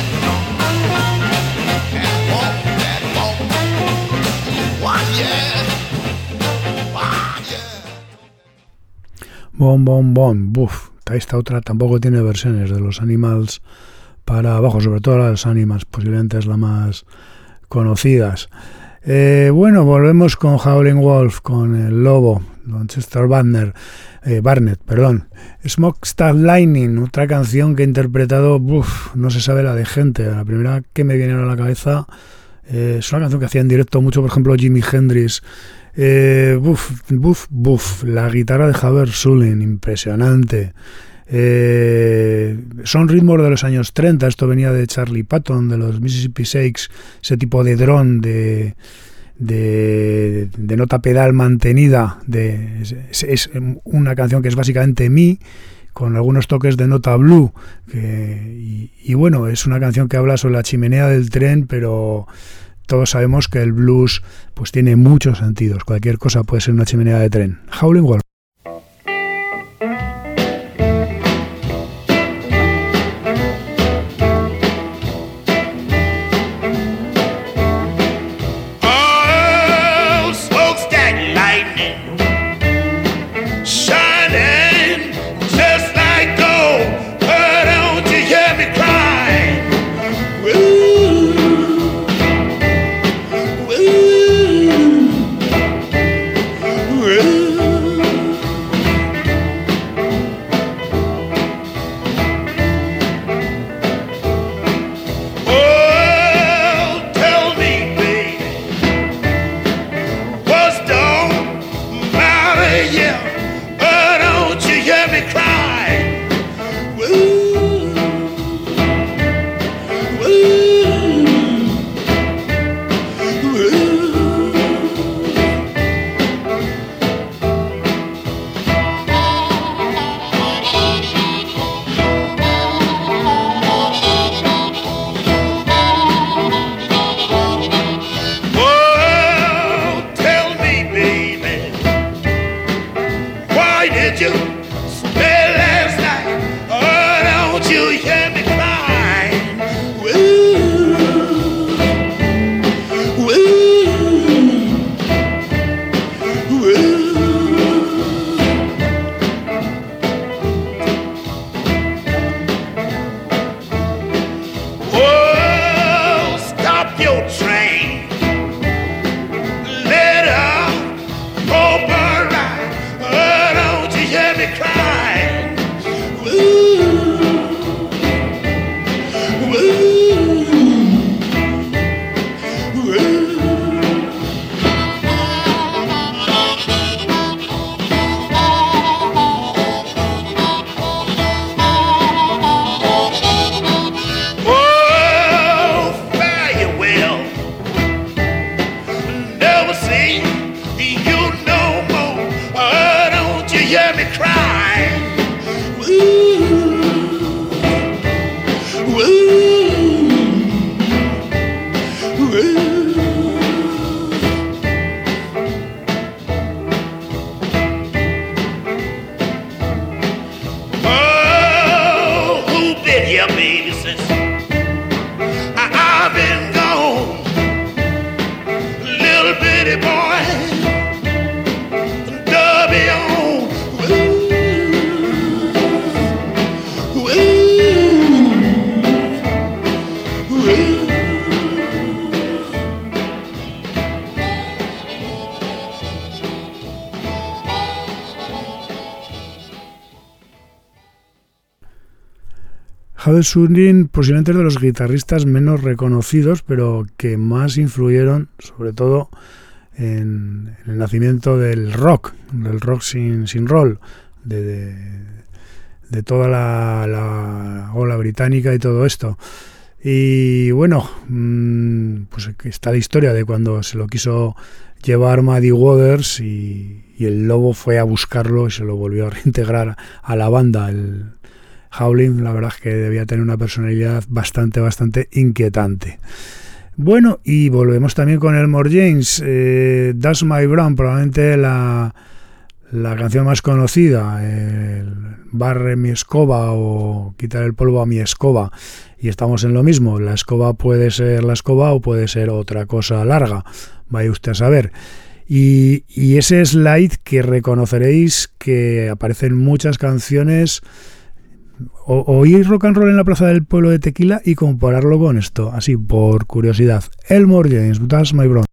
Bom, bom, bom, buf. Esta otra tampoco tiene versiones de los Animals para abajo, sobre todo la de los Animals, posiblemente es la más conocidas. Eh, bueno, volvemos con Howlin' Wolf, con el lobo, Don Chester Barnett, eh, Barnett, perdón. Smokestack Lightning, otra canción que he interpretado, buf, no se sabe la de gente. La primera que me viene a la cabeza eh, es una canción que hacía en directo mucho, por ejemplo, Jimi Hendrix. Eh, buf, buf, buf, la guitarra de Javier Sulin, impresionante. Eh, son ritmos de los años treinta, esto venía de Charlie Patton, de los Mississippi Shakes, ese tipo de drone de, de, de nota pedal mantenida, de, es, es una canción que es básicamente mi, con algunos toques de nota blue, que, y, y bueno, es una canción que habla sobre la chimenea del tren, pero todos sabemos que el blues pues tiene muchos sentidos. Cualquier cosa puede ser una chimenea de tren. Howlin' Wolf. Ooh. places. I, I've been gone, little bitty boy, Dubby on. Ooh, ooh, ooh. Howell Sundin posiblemente es de los guitarristas menos reconocidos, pero que más influyeron, sobre todo, en, en el nacimiento del rock, del rock sin, sin roll, de, de, de toda la, la ola británica y todo esto. Y bueno, pues está la historia de cuando se lo quiso llevar Muddy Waters y, y el Lobo fue a buscarlo y se lo volvió a reintegrar a la banda. El Howlin', la verdad es que debía tener una personalidad bastante, bastante inquietante. Bueno, y volvemos también con Elmore James. Eh, That's My Brown, probablemente la, la canción más conocida, el barre mi escoba o quitar el polvo a mi escoba. Y estamos en lo mismo, la escoba puede ser la escoba o puede ser otra cosa larga, vaya usted a saber. Y, y ese slide que reconoceréis que aparece en muchas canciones. O, oír rock and roll en la plaza del pueblo de Tequila y compararlo con esto, así por curiosidad. Elmore James, That's My Brown.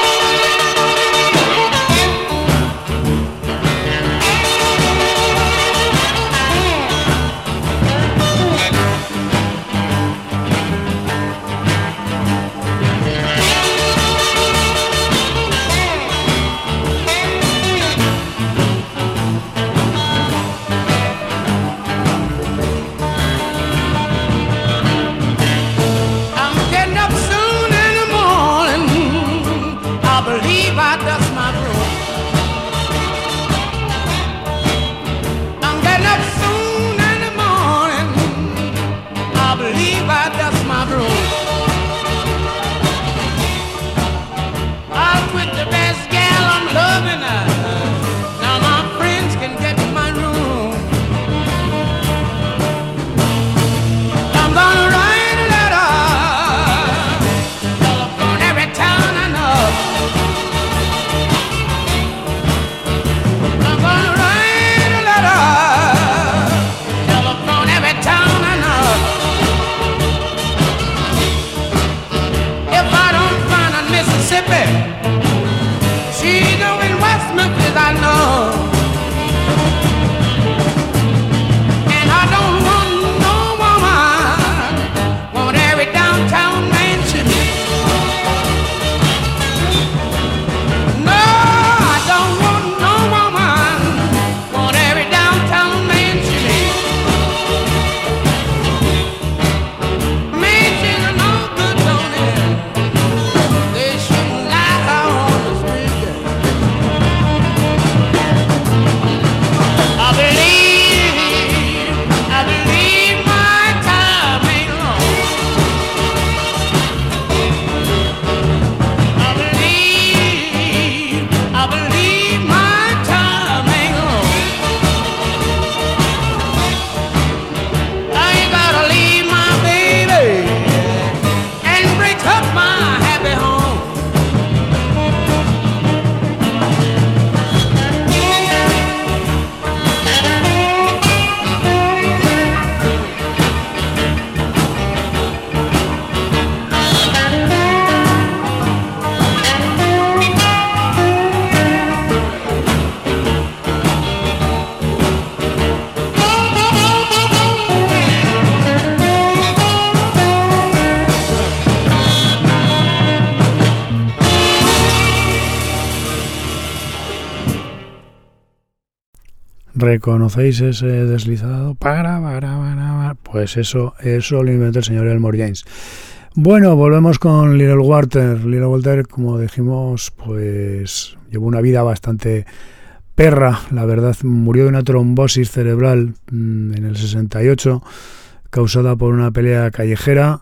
¿Reconocéis ese deslizado? Para, para, para, para. Pues eso, eso lo inventó el señor Elmore James. Bueno, volvemos con Little Walter. Little Walter, como dijimos, pues llevó una vida bastante perra, la verdad. Murió de una trombosis cerebral en el sesenta y ocho, causada por una pelea callejera.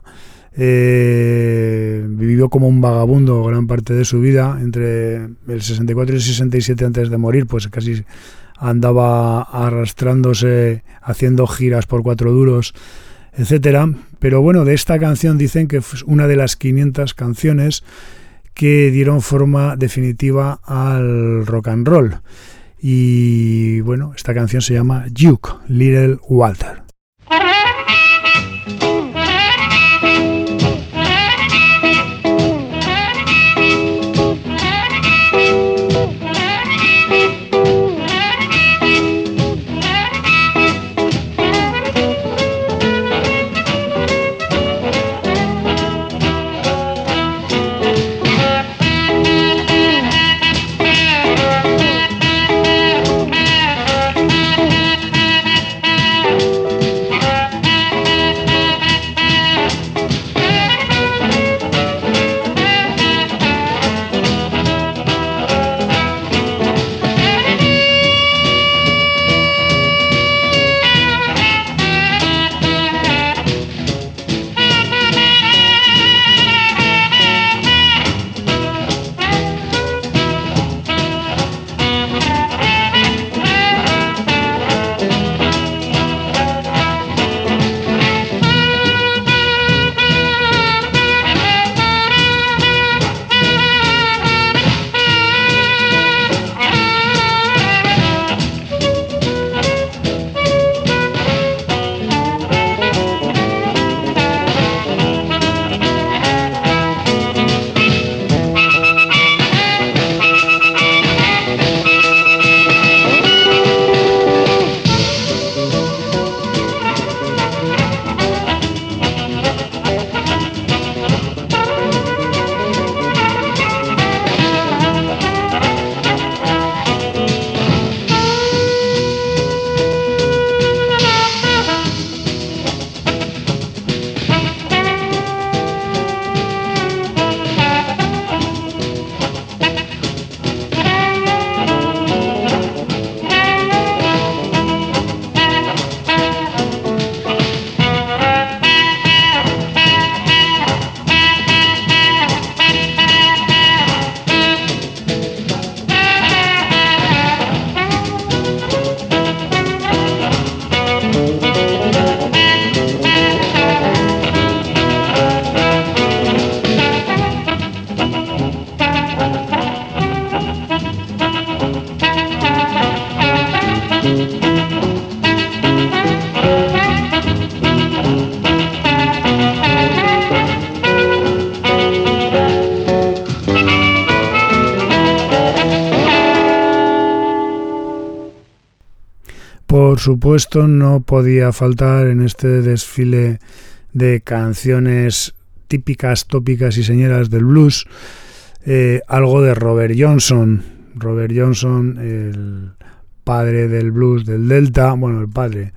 Eh, vivió como un vagabundo gran parte de su vida. Entre el sesenta y cuatro y el sesenta y siete, antes de morir, pues casi andaba arrastrándose, haciendo giras por cuatro duros. etcétera. Pero bueno, de esta canción dicen que es una de las quinientas canciones que dieron forma definitiva al rock and roll. Y bueno, esta canción se llama Duke, Little Walter. Por supuesto, no podía faltar en este desfile de canciones típicas, tópicas y señeras del blues, eh, algo de Robert Johnson. Robert Johnson, el padre del blues del Delta, bueno, el padre,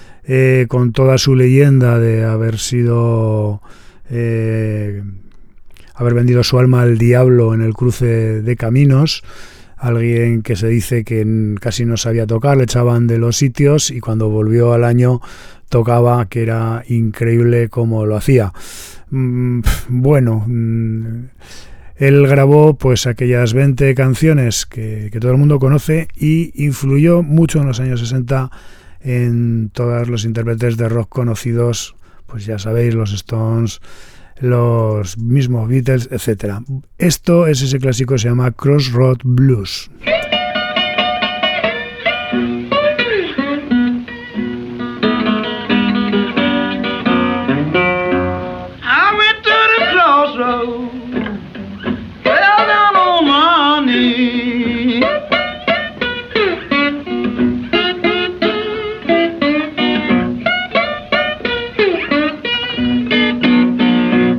eh, con toda su leyenda de haber sido, eh, haber vendido su alma al diablo en el cruce de caminos. Alguien que se dice que casi no sabía tocar, le echaban de los sitios y cuando volvió al año tocaba, que era increíble cómo lo hacía. Mm, bueno, mm, él grabó pues aquellas veinte canciones que, que todo el mundo conoce y influyó mucho en los años sesenta en todos los intérpretes de rock conocidos, pues ya sabéis, los Stones, los mismos Beatles, etcétera. Esto es ese clásico que se llama Crossroad Blues.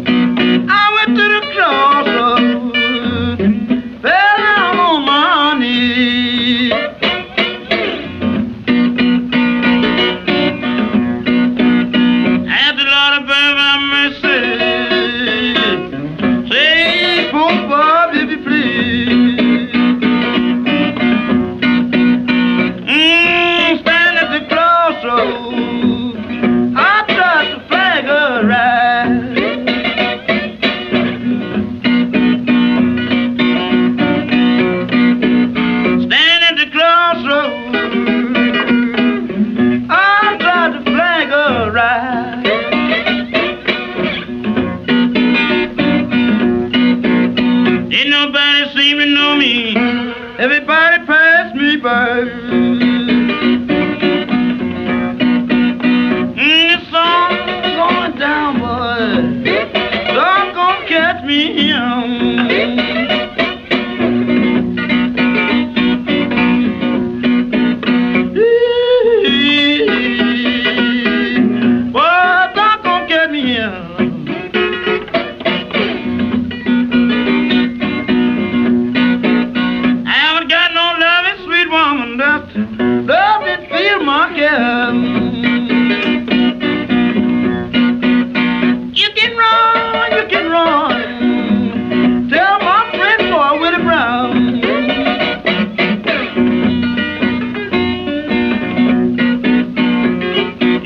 Money.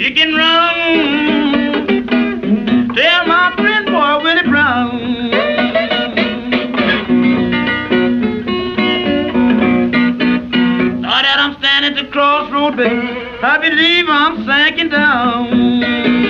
You can run, tell my friend boy Willie Brown. Now that I'm standing at the crossroad, baby, I believe I'm sinking down.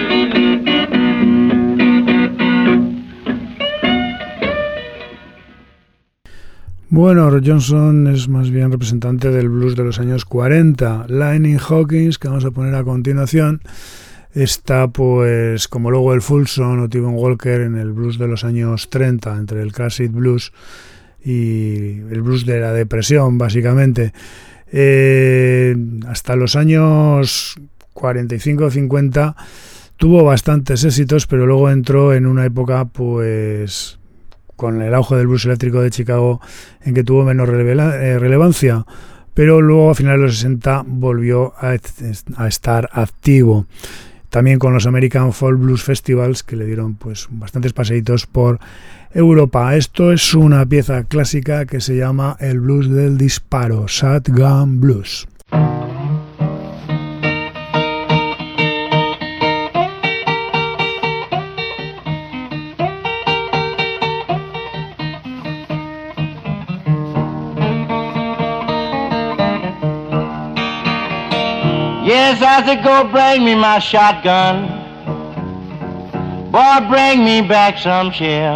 Bueno, Johnson es más bien representante del blues de los años cuarenta. Lightning Hawkins, que vamos a poner a continuación, está pues como luego el Fulson o T-Bone Walker en el blues de los años treinta, entre el classic blues y el blues de la depresión, básicamente. Eh, hasta los años cuarenta y cinco o cincuenta tuvo bastantes éxitos, pero luego entró en una época pues con el auge del blues eléctrico de Chicago en que tuvo menos releva- eh, relevancia, pero luego a finales de los sesenta volvió a, a estar activo, también con los American Folk Blues Festivals, que le dieron pues bastantes paseitos por Europa. Esto es una pieza clásica que se llama el blues del disparo, Shotgun Blues. Yes, I said, go bring me my shotgun. Boy, bring me back some shell.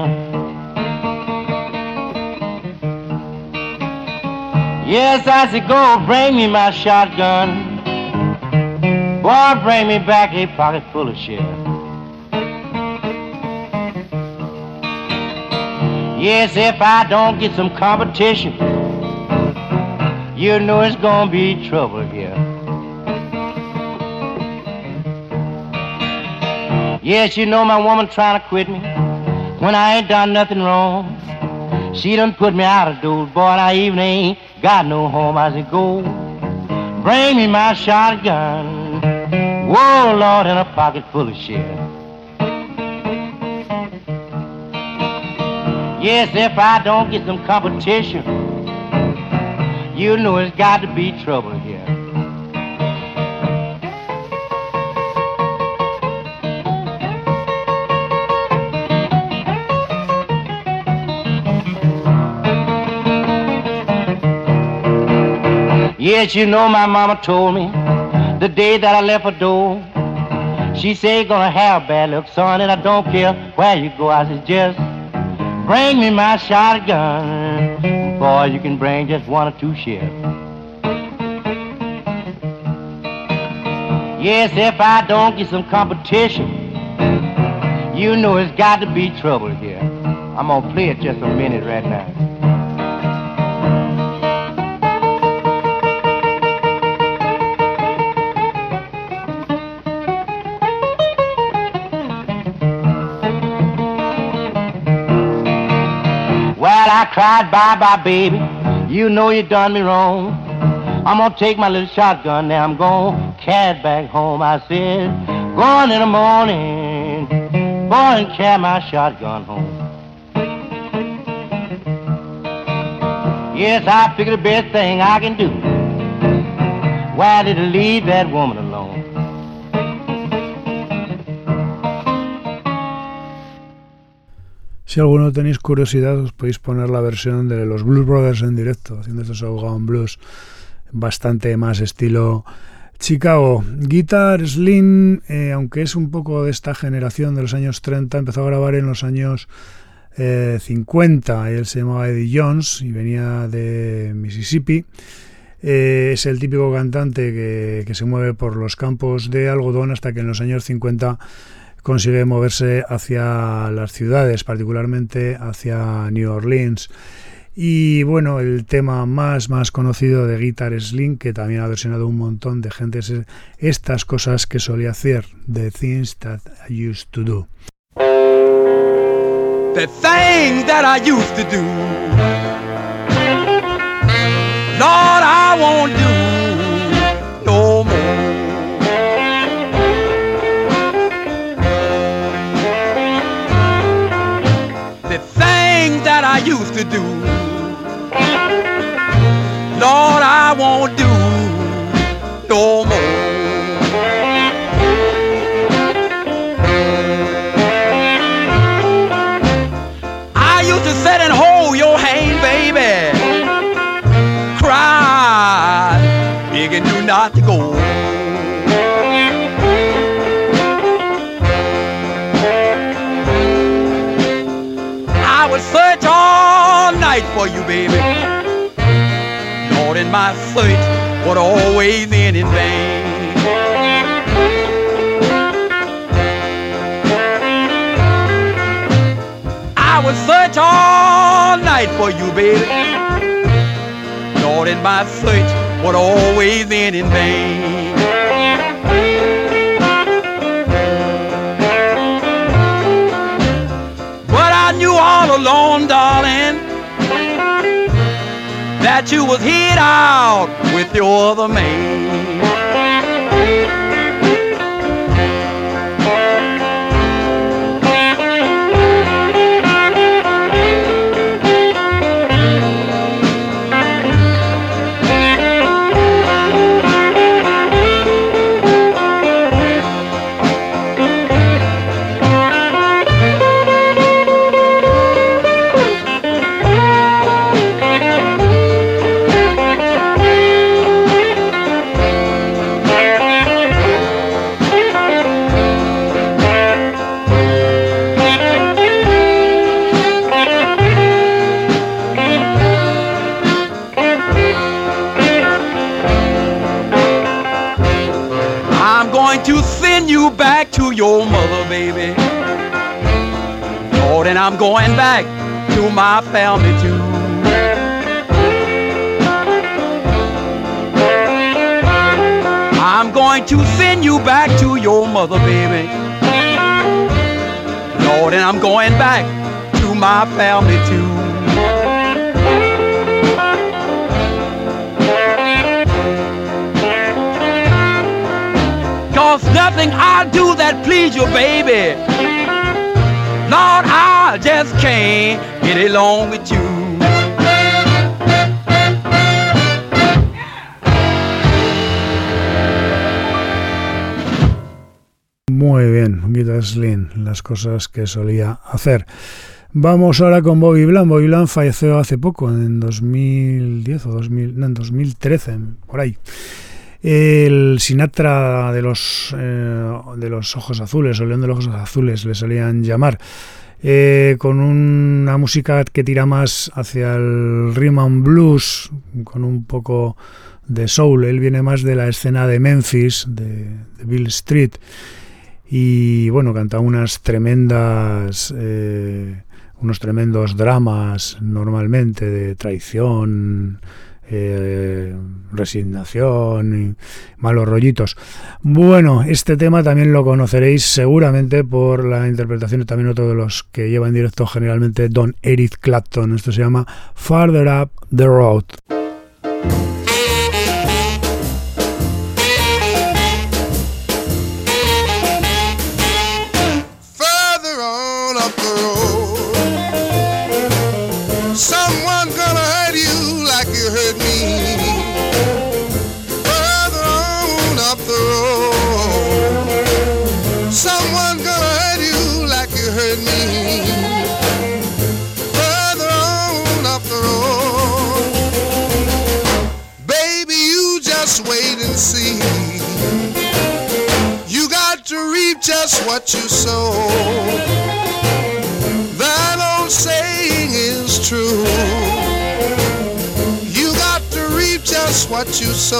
Yes, I said, go bring me my shotgun. Boy, bring me back a pocket full of shell. Yes, if I don't get some competition, you know it's gonna be trouble here. Yes, you know my woman trying to quit me when I ain't done nothing wrong. She done put me out of doors, boy, and I even ain't got no home. I said, go, bring me my shotgun. Whoa, Lord, in a pocket full of shell. Yes, if I don't get some competition, you know it's got to be trouble here. Yes, you know my mama told me the day that I left her door. She said, you're gonna have bad luck, son, and I don't care where you go. I said, just bring me my shotgun. Boy, you can bring just one or two shells. Yes, if I don't get some competition, you know it's got to be trouble here. I'm gonna play it just a minute right now. I cried, bye-bye, baby, you know you done me wrong. I'm gonna take my little shotgun, now I'm gonna carry it back home. I said, going in the morning, boy, and carry my shotgun home. Yes, I figured the best thing I can do, why did I leave that woman alone? Si alguno tenéis curiosidad, os podéis poner la versión de los Blues Brothers en directo, haciendo estos Shotgun Blues bastante más estilo Chicago. Guitar Slim, eh, aunque es un poco de esta generación de los años treinta, empezó a grabar en los años eh, cincuenta. Él se llamaba Eddie Jones y venía de Mississippi. Eh, es el típico cantante que, que se mueve por los campos de algodón hasta que en los años cincuenta consigue moverse hacia las ciudades, particularmente hacia New Orleans. Y bueno, el tema más, más conocido de Guitar Slim, que también ha versionado un montón de gente, es estas cosas que solía hacer, The Things That I Used to Do. The things that I used to do, Lord, I won't do no more. That I used to do, Lord, I won't do no more. night for you, baby. Lord, and my search would always end in vain. I would search all night for you, baby. Lord, and my search would always end in vain. But I knew all along, darling, that you was hid out with your other man. Back to your mother, baby. Lord, and I'm going back to my family too. I'm going to send you back to your mother, baby. Lord, and I'm going back to my family too. Cause nothing I'll do that please you, baby. Lord, I just can't get along with you. Muy bien, Guitar Slim, las cosas que solía hacer. Vamos ahora con Bobby Bland. Bobby Bland falleció hace poco, en dos mil diez o dos mil, no, en dos mil trece, por ahí. El Sinatra de los eh, de los ojos azules, o León de los ojos azules le solían llamar, eh, con una música que tira más hacia el rhythm and blues, con un poco de soul. Él viene más de la escena de Memphis, de, de Beale Street, y bueno, canta unas tremendas eh, unos tremendos dramas normalmente de traición, Eh, resignación y malos rollitos. Bueno, este tema también lo conoceréis seguramente por la interpretación, también otro de los que lleva en directo generalmente Don Eric Clapton. Esto se llama Farther Up the Road. Further on up the road, someone gonna hurt you like you hurt me. Further on up the road, someone gonna hurt you like you hurt me. Further on up the road, baby, you just wait and see. You got to reap just what you sow. That old saying is true. Just what you sow.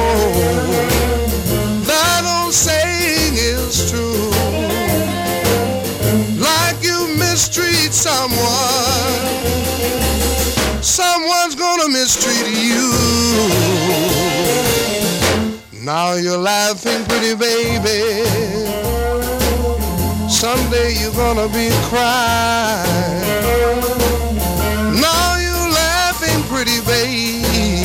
That old saying is true. Like you mistreat someone, someone's gonna mistreat you. Now you're laughing, pretty baby. Someday you're gonna be crying. Now you're laughing, pretty baby.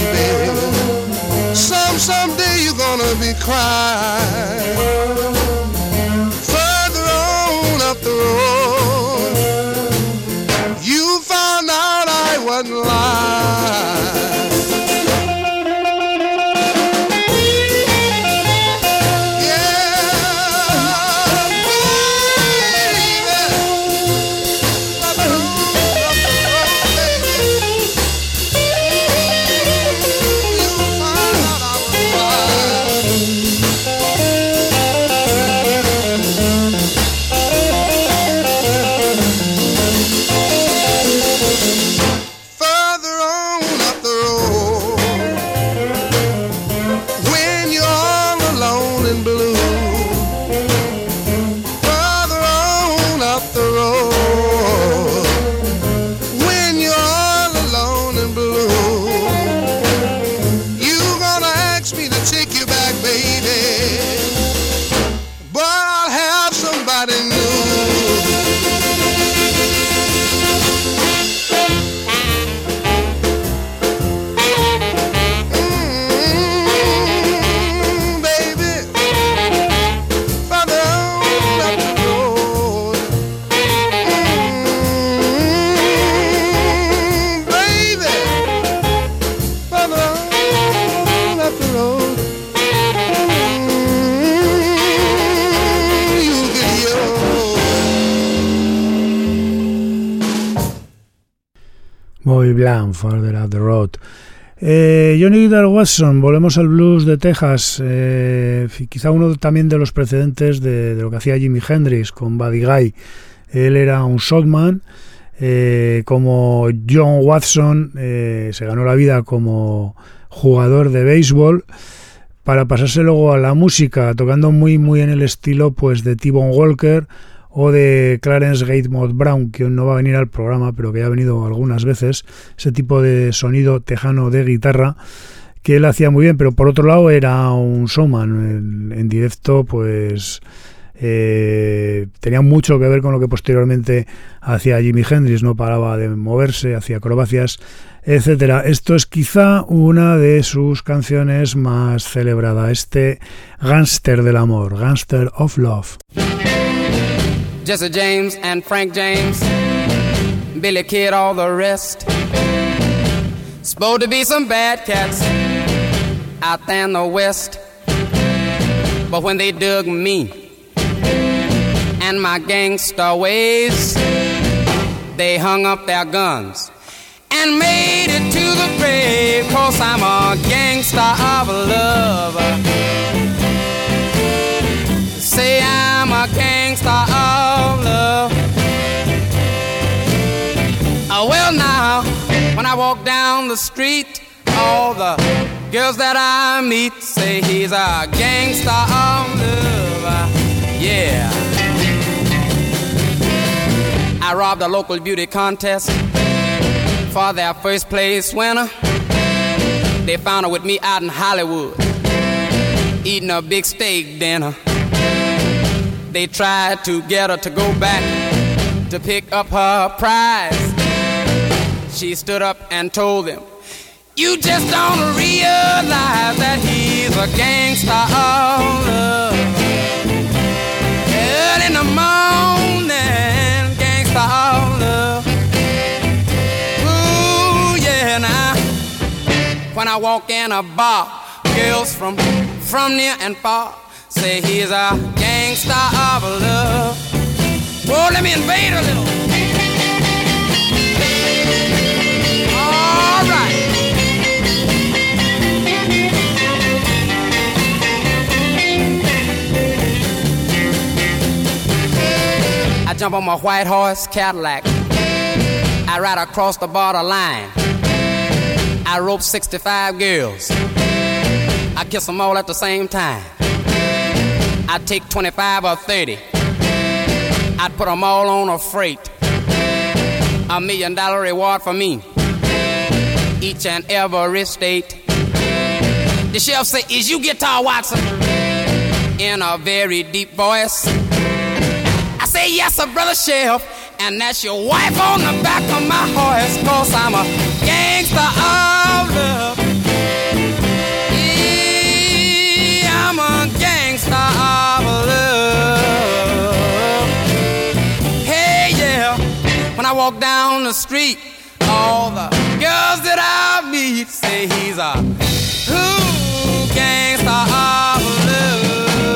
Some someday you're gonna be crying. Further on up the road, you found out I wasn't lying. Muy blanc, Further Up the Road. Eh, Johnny Guitar Watson, volvemos al blues de Texas, eh, quizá uno también de los precedentes de, de lo que hacía Jimi Hendrix con Buddy Guy. Él era un soulman, eh, como John Watson eh, se ganó la vida como jugador de béisbol para pasarse luego a la música, tocando muy muy en el estilo pues de T-Bone Walker o de Clarence Gatemouth Brown, que no va a venir al programa, pero que ya ha venido algunas veces, ese tipo de sonido tejano de guitarra que él hacía muy bien, pero por otro lado era un showman en, en directo, pues eh, tenía mucho que ver con lo que posteriormente hacía Jimi Hendrix, no paraba de moverse, hacía acrobacias, etcétera. Esto es quizá una de sus canciones más celebradas, este Gangster del Amor, Gangster of Love. Jesse James and Frank James, Billy Kid, all the rest. Supposed to be some bad cats out there in the West. But when they dug me and my gangster ways, they hung up their guns and made it to the grave. 'Cause I'm a gangster of love. Say I'm a gangster of love. Oh, well now, when I walk down the street, all the girls that I meet say he's a gangster of love. Yeah. I robbed a local beauty contest for their first place winner. They found her with me out in Hollywood, eating a big steak dinner. They tried to get her to go back to pick up her prize. She stood up and told them, "You just don't realize that he's a gangster of love." Early in the morning, gangster of love. Ooh, yeah, now, when I walk in a bar, girls from, from near and far say he's a gangster of love. Whoa, let me invade a little. All right. I jump on my white horse Cadillac. I ride across the borderline. I rope sixty-five girls. I kiss them all at the same time. I'd take twenty-five or thirty. I'd put them all on a freight. A million dollar reward for me, each and every state. The sheriff say, "Is you Guitar Watson?" In a very deep voice. I say, "Yes, sir, brother sheriff. And that's your wife on the back of my horse. 'Cause I'm a gangster of love. Yeah, I'm a gangster of love. Hey, yeah, when I walk down the street, all the girls that I meet say he's a ooh, gangster of love."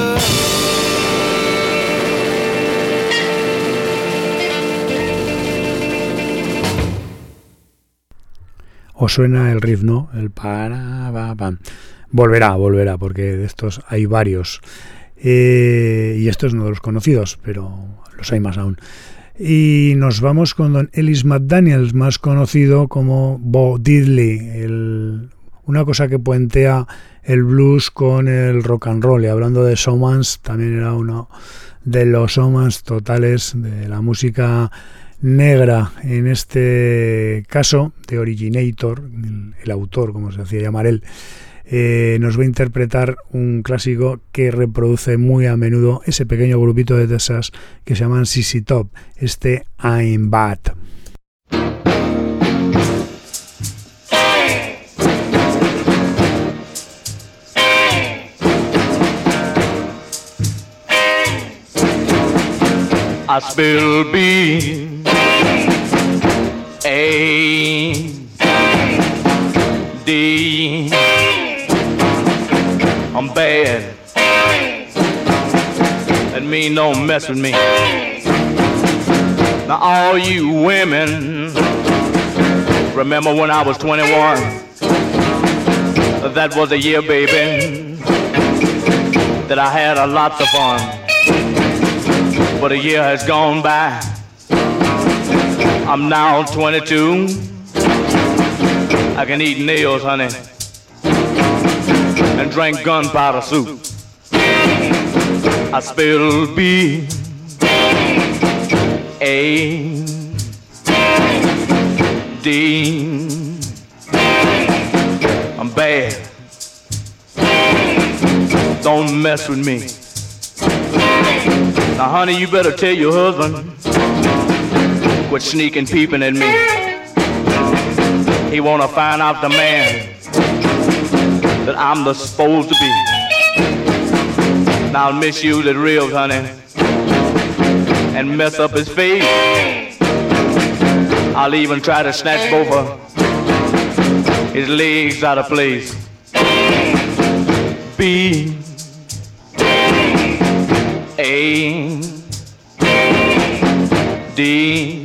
Os suena el riff, ¿no? El para, pa, pa. Volverá, volverá, porque de estos hay varios. Eh, y esto es uno de los conocidos, pero los hay más aún. Y nos vamos con don Ellis McDaniels, más conocido como Bo Diddley, el, una cosa que puentea el blues con el rock and roll. Y hablando de showmans, también era uno de los showmans totales de la música negra, en este caso de Originator, el, el autor, como se hacía llamar él. Eh, nos va a interpretar un clásico que reproduce muy a menudo ese pequeño grupito de Texas que se llaman Z Z Top, este I'm Bad. I spill B A D. I'm bad. That mean don't mess with me. Now all you women Remember when I was twenty-one? That was a year, baby, that I had a lot of fun. But a year has gone by. I'm now twenty-two. I can eat nails, honey, and drink gunpowder soup. I spill B A D. I'm bad. Don't mess with me. Now, honey, you better tell your husband quit sneaking, peeping at me. He wanna find out the man that I'm the supposed to be. Now I'll misuse his ribs, honey, and mess up his face. I'll even try to snatch both of his legs out of place. B A D.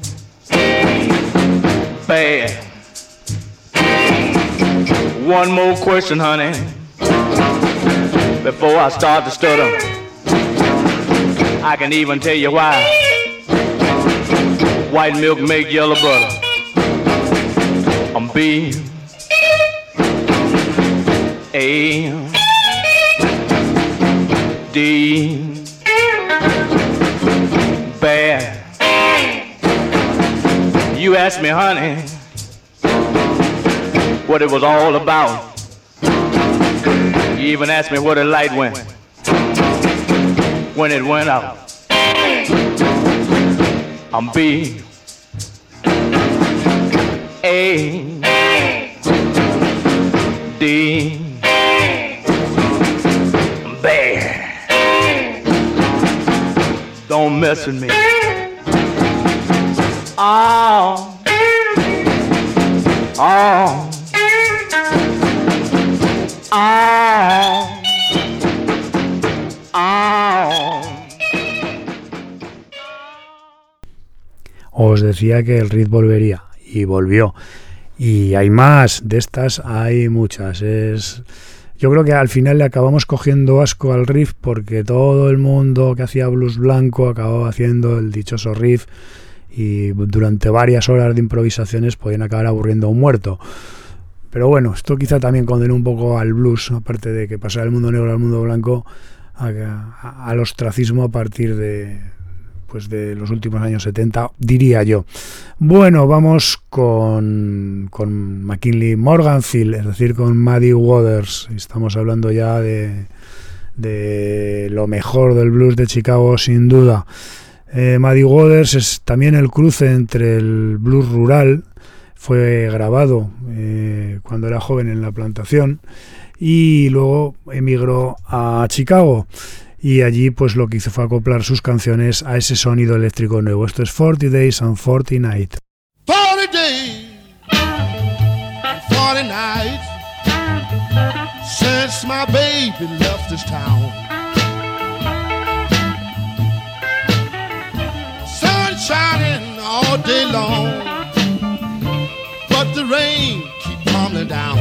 Bad. One more question, honey, before I start to stutter. I can even tell you why white milk make yellow butter. I'm B A D. Bad. You asked me, honey, what it was all about. You even asked me where the light went when it went out. I'm B A D. Bad. Don't mess with me. Oh, oh, oh, oh. Os decía que el riff volvería, y volvió. Y hay más, de estas hay muchas. Es... Yo creo que al final le acabamos cogiendo asco al riff porque todo el mundo que hacía blues blanco acababa haciendo el dichoso riff y durante varias horas de improvisaciones podían acabar aburriendo a un muerto. Pero bueno, esto quizá también condenó un poco al blues, aparte de que pasara del mundo negro al mundo blanco, a, a, al ostracismo a partir de, pues de los últimos años setenta, diría yo. Bueno, vamos con, con McKinley Morganfield, es decir, con Muddy Waters. Estamos hablando ya de, de lo mejor del blues de Chicago, sin duda. Eh, Muddy Waters es también el cruce entre el blues rural. Fue grabado eh, cuando era joven en La Plantación y luego emigró a Chicago. Y allí pues lo que hizo fue acoplar sus canciones a ese sonido eléctrico nuevo. Esto es forty days and forty nights. forty days and forty nights since my baby left this town. Sun shining all day long, but the rain keep tumbling down.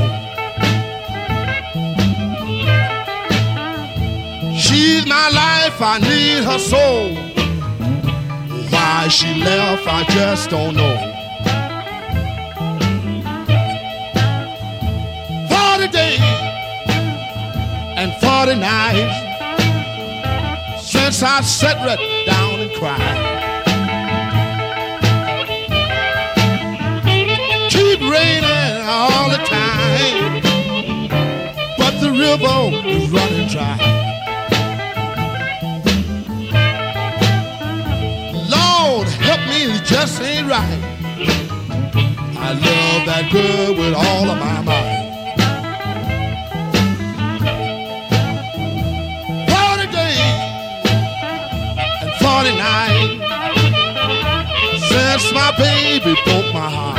She's my life, I need her soul. Why she left, I just don't know. Forty days and forty nights since I sat right down and cried. Keep raining all the time, but the river is running dry. Help me, it just ain't right. I love that girl with all of my mind. Forty days and forty nights since my baby broke my heart.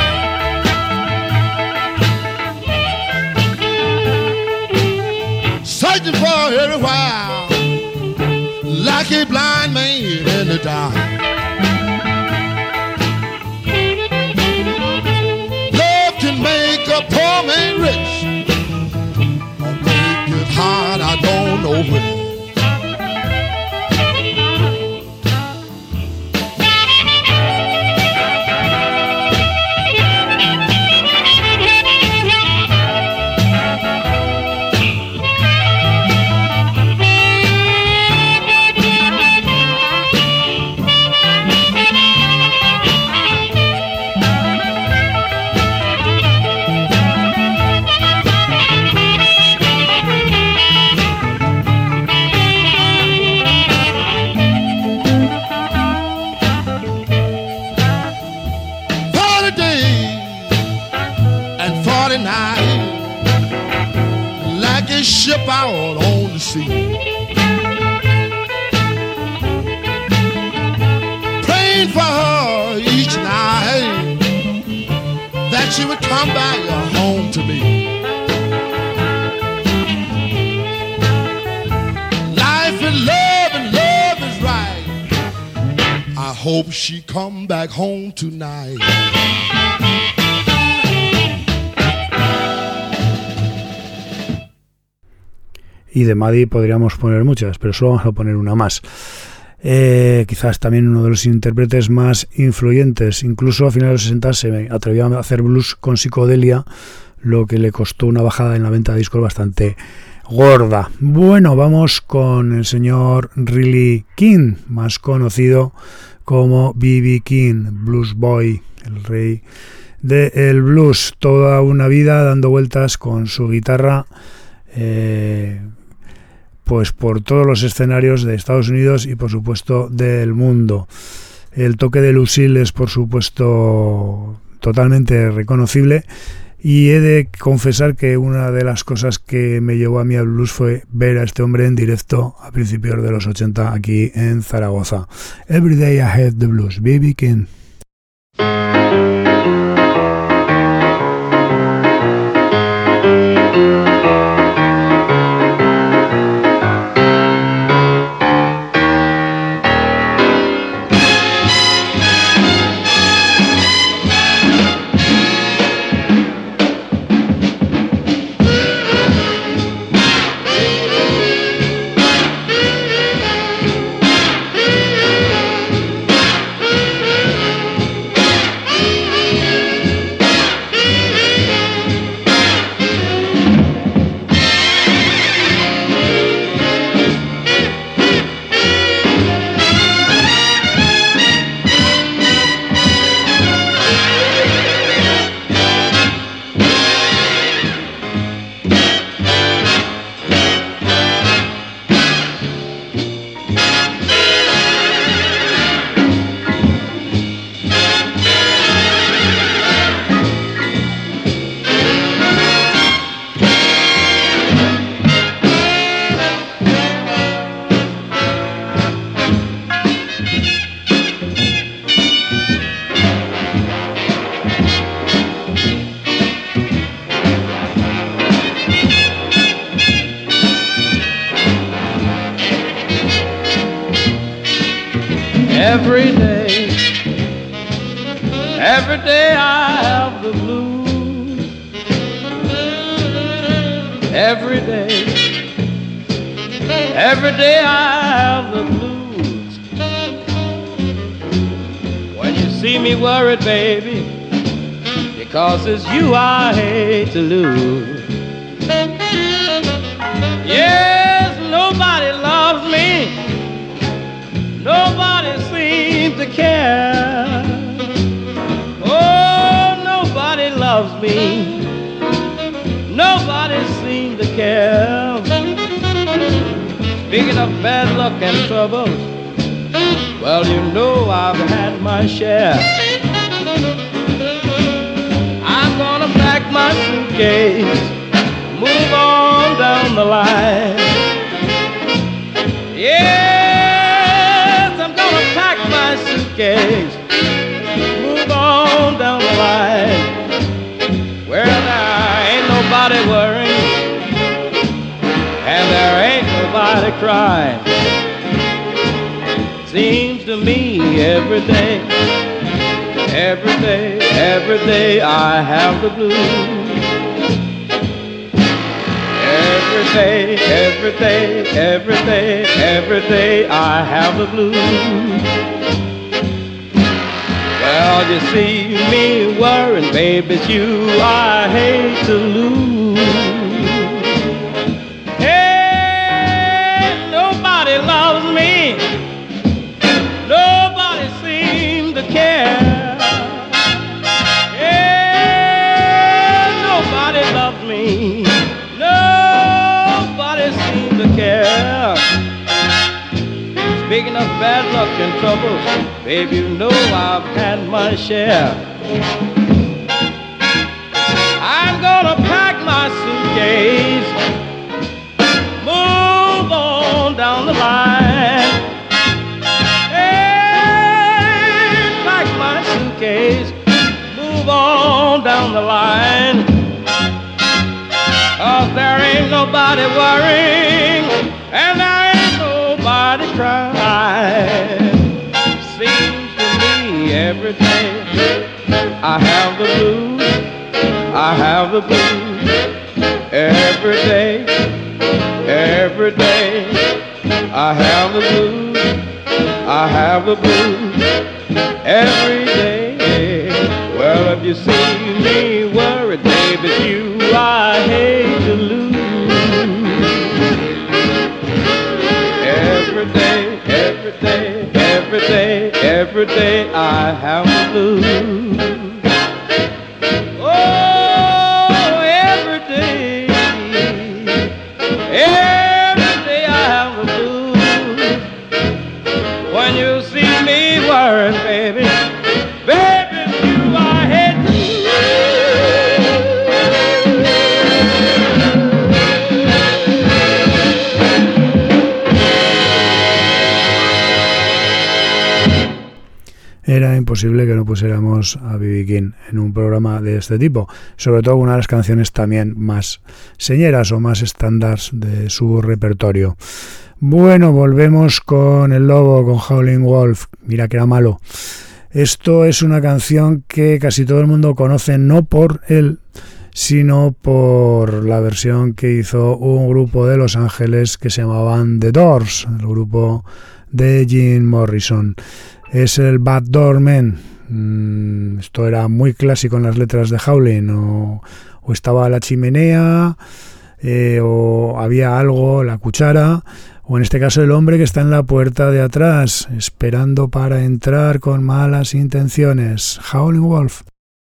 Searching for her a while, like a blind man in the dark. praying for her each night that she would come back home to me. Life and love and love is right. I hope she come back home tonight. Y de Maddie podríamos poner muchas, pero solo vamos a poner una más. Eh, quizás también uno de los intérpretes más influyentes. Incluso a finales de los sesenta se atrevió a hacer blues con psicodelia, lo que le costó una bajada en la venta de discos bastante gorda. Bueno, vamos con el señor Riley King, más conocido como B B King, Blues Boy, el rey del blues. Toda una vida dando vueltas con su guitarra eh, pues por todos los escenarios de Estados Unidos y por supuesto del mundo. El toque de Lucille es por supuesto totalmente reconocible, y he de confesar que una de las cosas que me llevó a mí al blues fue ver a este hombre en directo a principios de los ochenta aquí en Zaragoza. Every Day I Had the Blues, B B King. Every day, every day I have the blues. Every day, every day I have the blues. When you see me worried, baby, because it's you I hate to lose. Yes, nobody loves me. Nobody seems to care. Oh, nobody loves me. Nobody seems to care. Speaking of bad luck and trouble, well, you know I've had my share. I'm gonna pack my suitcase, move on down the line. Yeah. Pack my suitcase, move on down the line, where there ain't nobody worrying, and there ain't nobody crying. Seems to me every day, every day, every day I have the blues. Every day, every day, every day, every day I have the blues. Well, you see me worrying, baby, it's you I hate to lose. Hey, nobody loves me. Nobody seems to care. Hey, nobody loves me. Care. Speaking of bad luck and trouble, baby, you know I've had my share. I'm gonna pack my suitcase, move on down the line. Hey, on the line. Cause there ain't nobody worrying, and there ain't nobody crying. Seems to me every day I have the blues, I have the blues. Every day, every day I have the blues, I have the blues. Every day. Well, if you see me worried, baby, it's you I hate to lose. Every day, every day, every day, every day I have the blues. Oh, every day, every day I have the blues. When you see me worried, baby, baby, it's you I hate to lose. Era imposible que no pusiéramos a B B King en un programa de este tipo, sobre todo una de las canciones también más señeras o más estándares de su repertorio. Bueno, volvemos con El Lobo, con Howlin' Wolf. Mira que era malo. Esto es una canción que casi todo el mundo conoce, no por él, sino por la versión que hizo un grupo de Los Ángeles que se llamaban The Doors, el grupo de Jim Morrison. Es el Bad Door Man. Mm, esto era muy clásico en las letras de Howlin', o, o estaba la chimenea, eh, o había algo, la cuchara, o en este caso el hombre que está en la puerta de atrás, esperando para entrar con malas intenciones. Howlin' Wolf.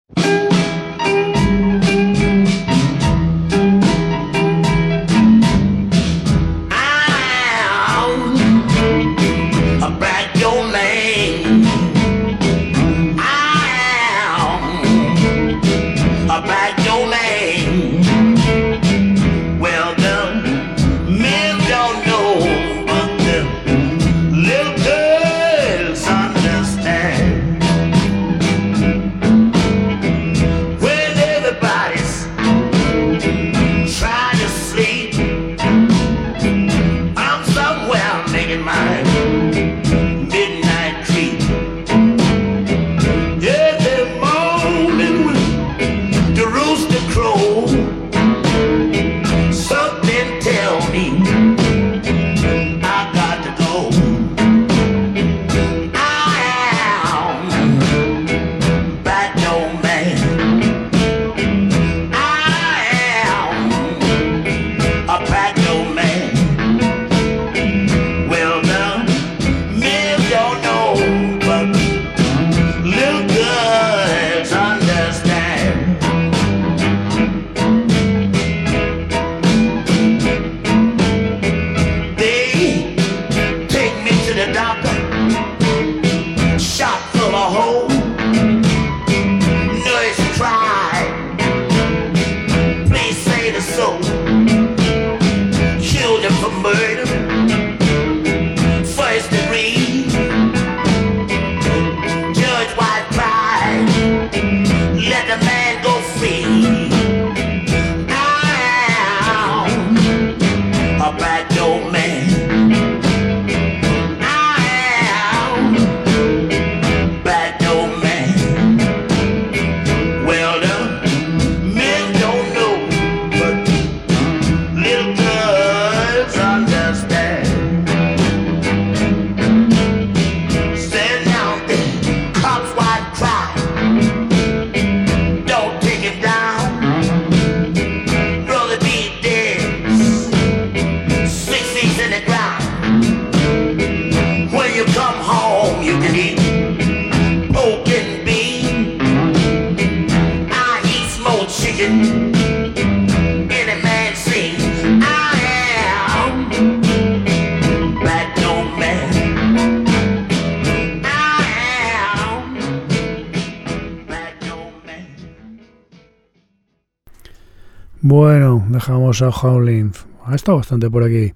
Bueno, dejamos a Howlin'. Ha estado bastante por aquí.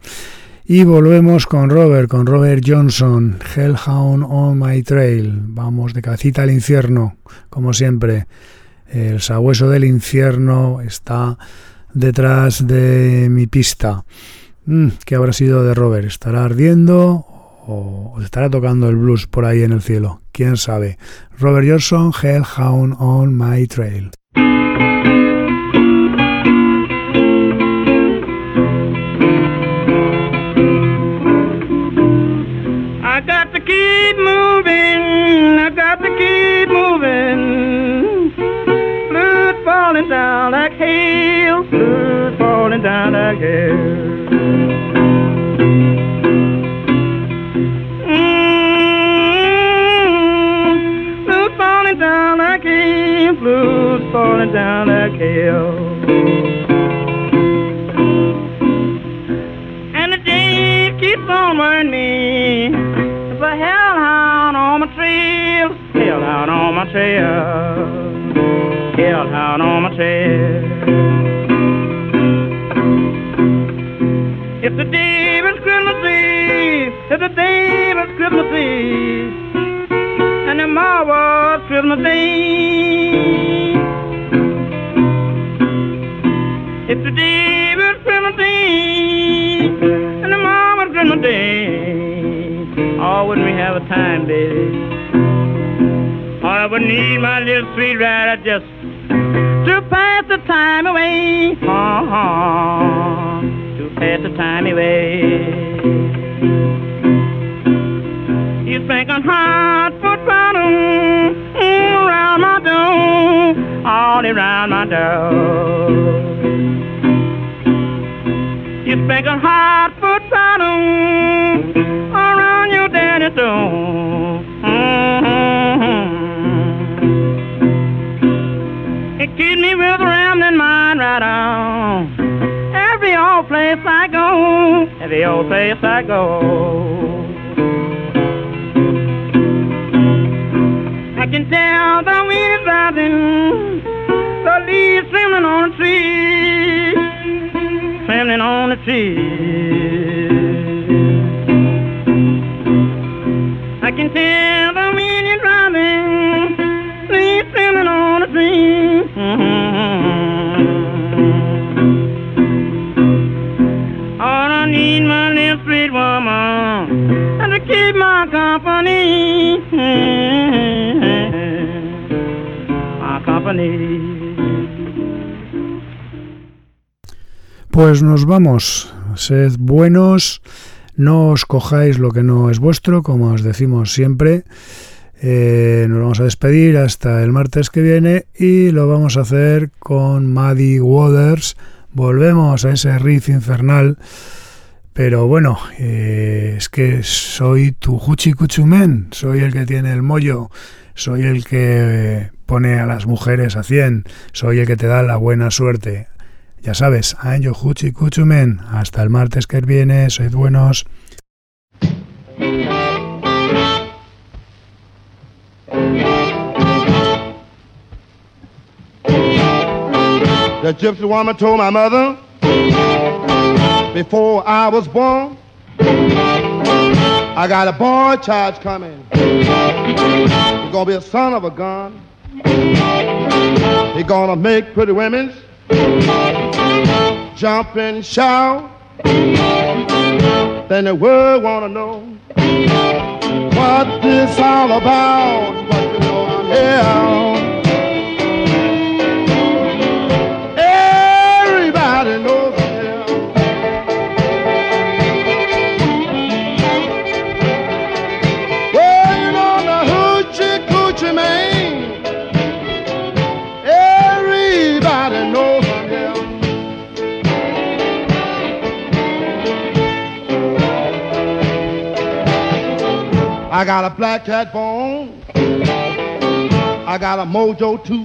Y volvemos con Robert, con Robert Johnson, Hellhound on My Trail. Vamos de cabecita al infierno, como siempre. El sabueso del infierno está detrás de mi pista. Mm, ¿Qué habrá sido de Robert? ¿Estará ardiendo o estará tocando el blues por ahí en el cielo? ¿Quién sabe? Robert Johnson, Hellhound on My Trail. I got to keep moving, I got to keep moving. Blues falling down like hail, blues falling down like hail. Mm, blues falling down like hail, blues falling down like hail. And the day keeps on running me. A hellhound on my trail, hellhound on my trail, hellhound on my trail. It's the day of Christmas Eve, it's the day of Christmas Eve, and tomorrow's Christmas Day. It's the day of Christmas Eve, and tomorrow's Christmas Day. Oh, wouldn't we have a time, baby? Oh, I would need my little sweet rider just to pass the time away. Uh-huh, to pass the time away. You spanking hot foot bottom around my door, all around my door. You spanking hot foot bottom around your daddy's door. Mm-hmm. It keeps me with a rambling mind right on. Every old place I go, every old place I go. I can tell the wind is rising, the leaves trembling on the tree, trembling on the tree. I can tell the wind is rising, leaves trembling on the tree. Mm-hmm. All I need my little sweet woman, and to keep my company, my company. Pues nos vamos. Sed buenos. No os cojáis lo que no es vuestro, como os decimos siempre. Eh, nos vamos a despedir hasta el martes que viene y lo vamos a hacer con Muddy Waters. Volvemos a ese riff infernal, pero bueno, eh, es que soy tu Huchi Cuchumen, soy el que tiene el mollo, soy el que pone a las mujeres a cien, soy el que te da la buena suerte. Ya sabes, I'm your Huchi Cuchumen. Hasta el martes que viene, sois buenos. The gypsy woman told my mother before I was born, I got a boy child coming. He's gonna be a son of a gun. He's gonna make pretty women jump and shout. Then the world wanna know what this all about. But you know I'm here. Everybody knows I'm here. Well, you know the hoochie coochie man. Everybody knows I'm here. I got a black cat bone. I got a mojo too.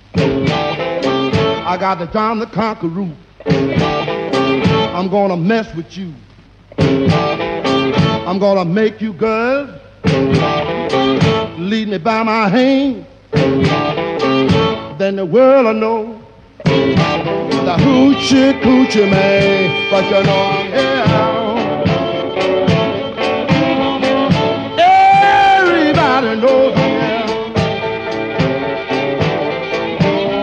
I got the John the Conqueror. I'm gonna mess with you. I'm gonna make you girls lead me by my hand. Then the world will know the hoochie coochie man. But you know I'm here. Everybody knows I'm here.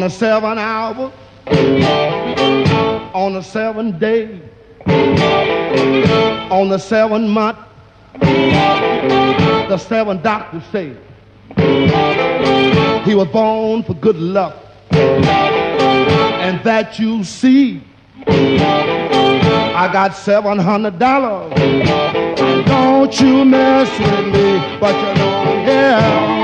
on the seventh hour, on the seventh day, on the seventh month, the seven doctors say he was born for good luck, and that you see. I got seven hundred dollars. Don't you mess with me, but you know, yeah.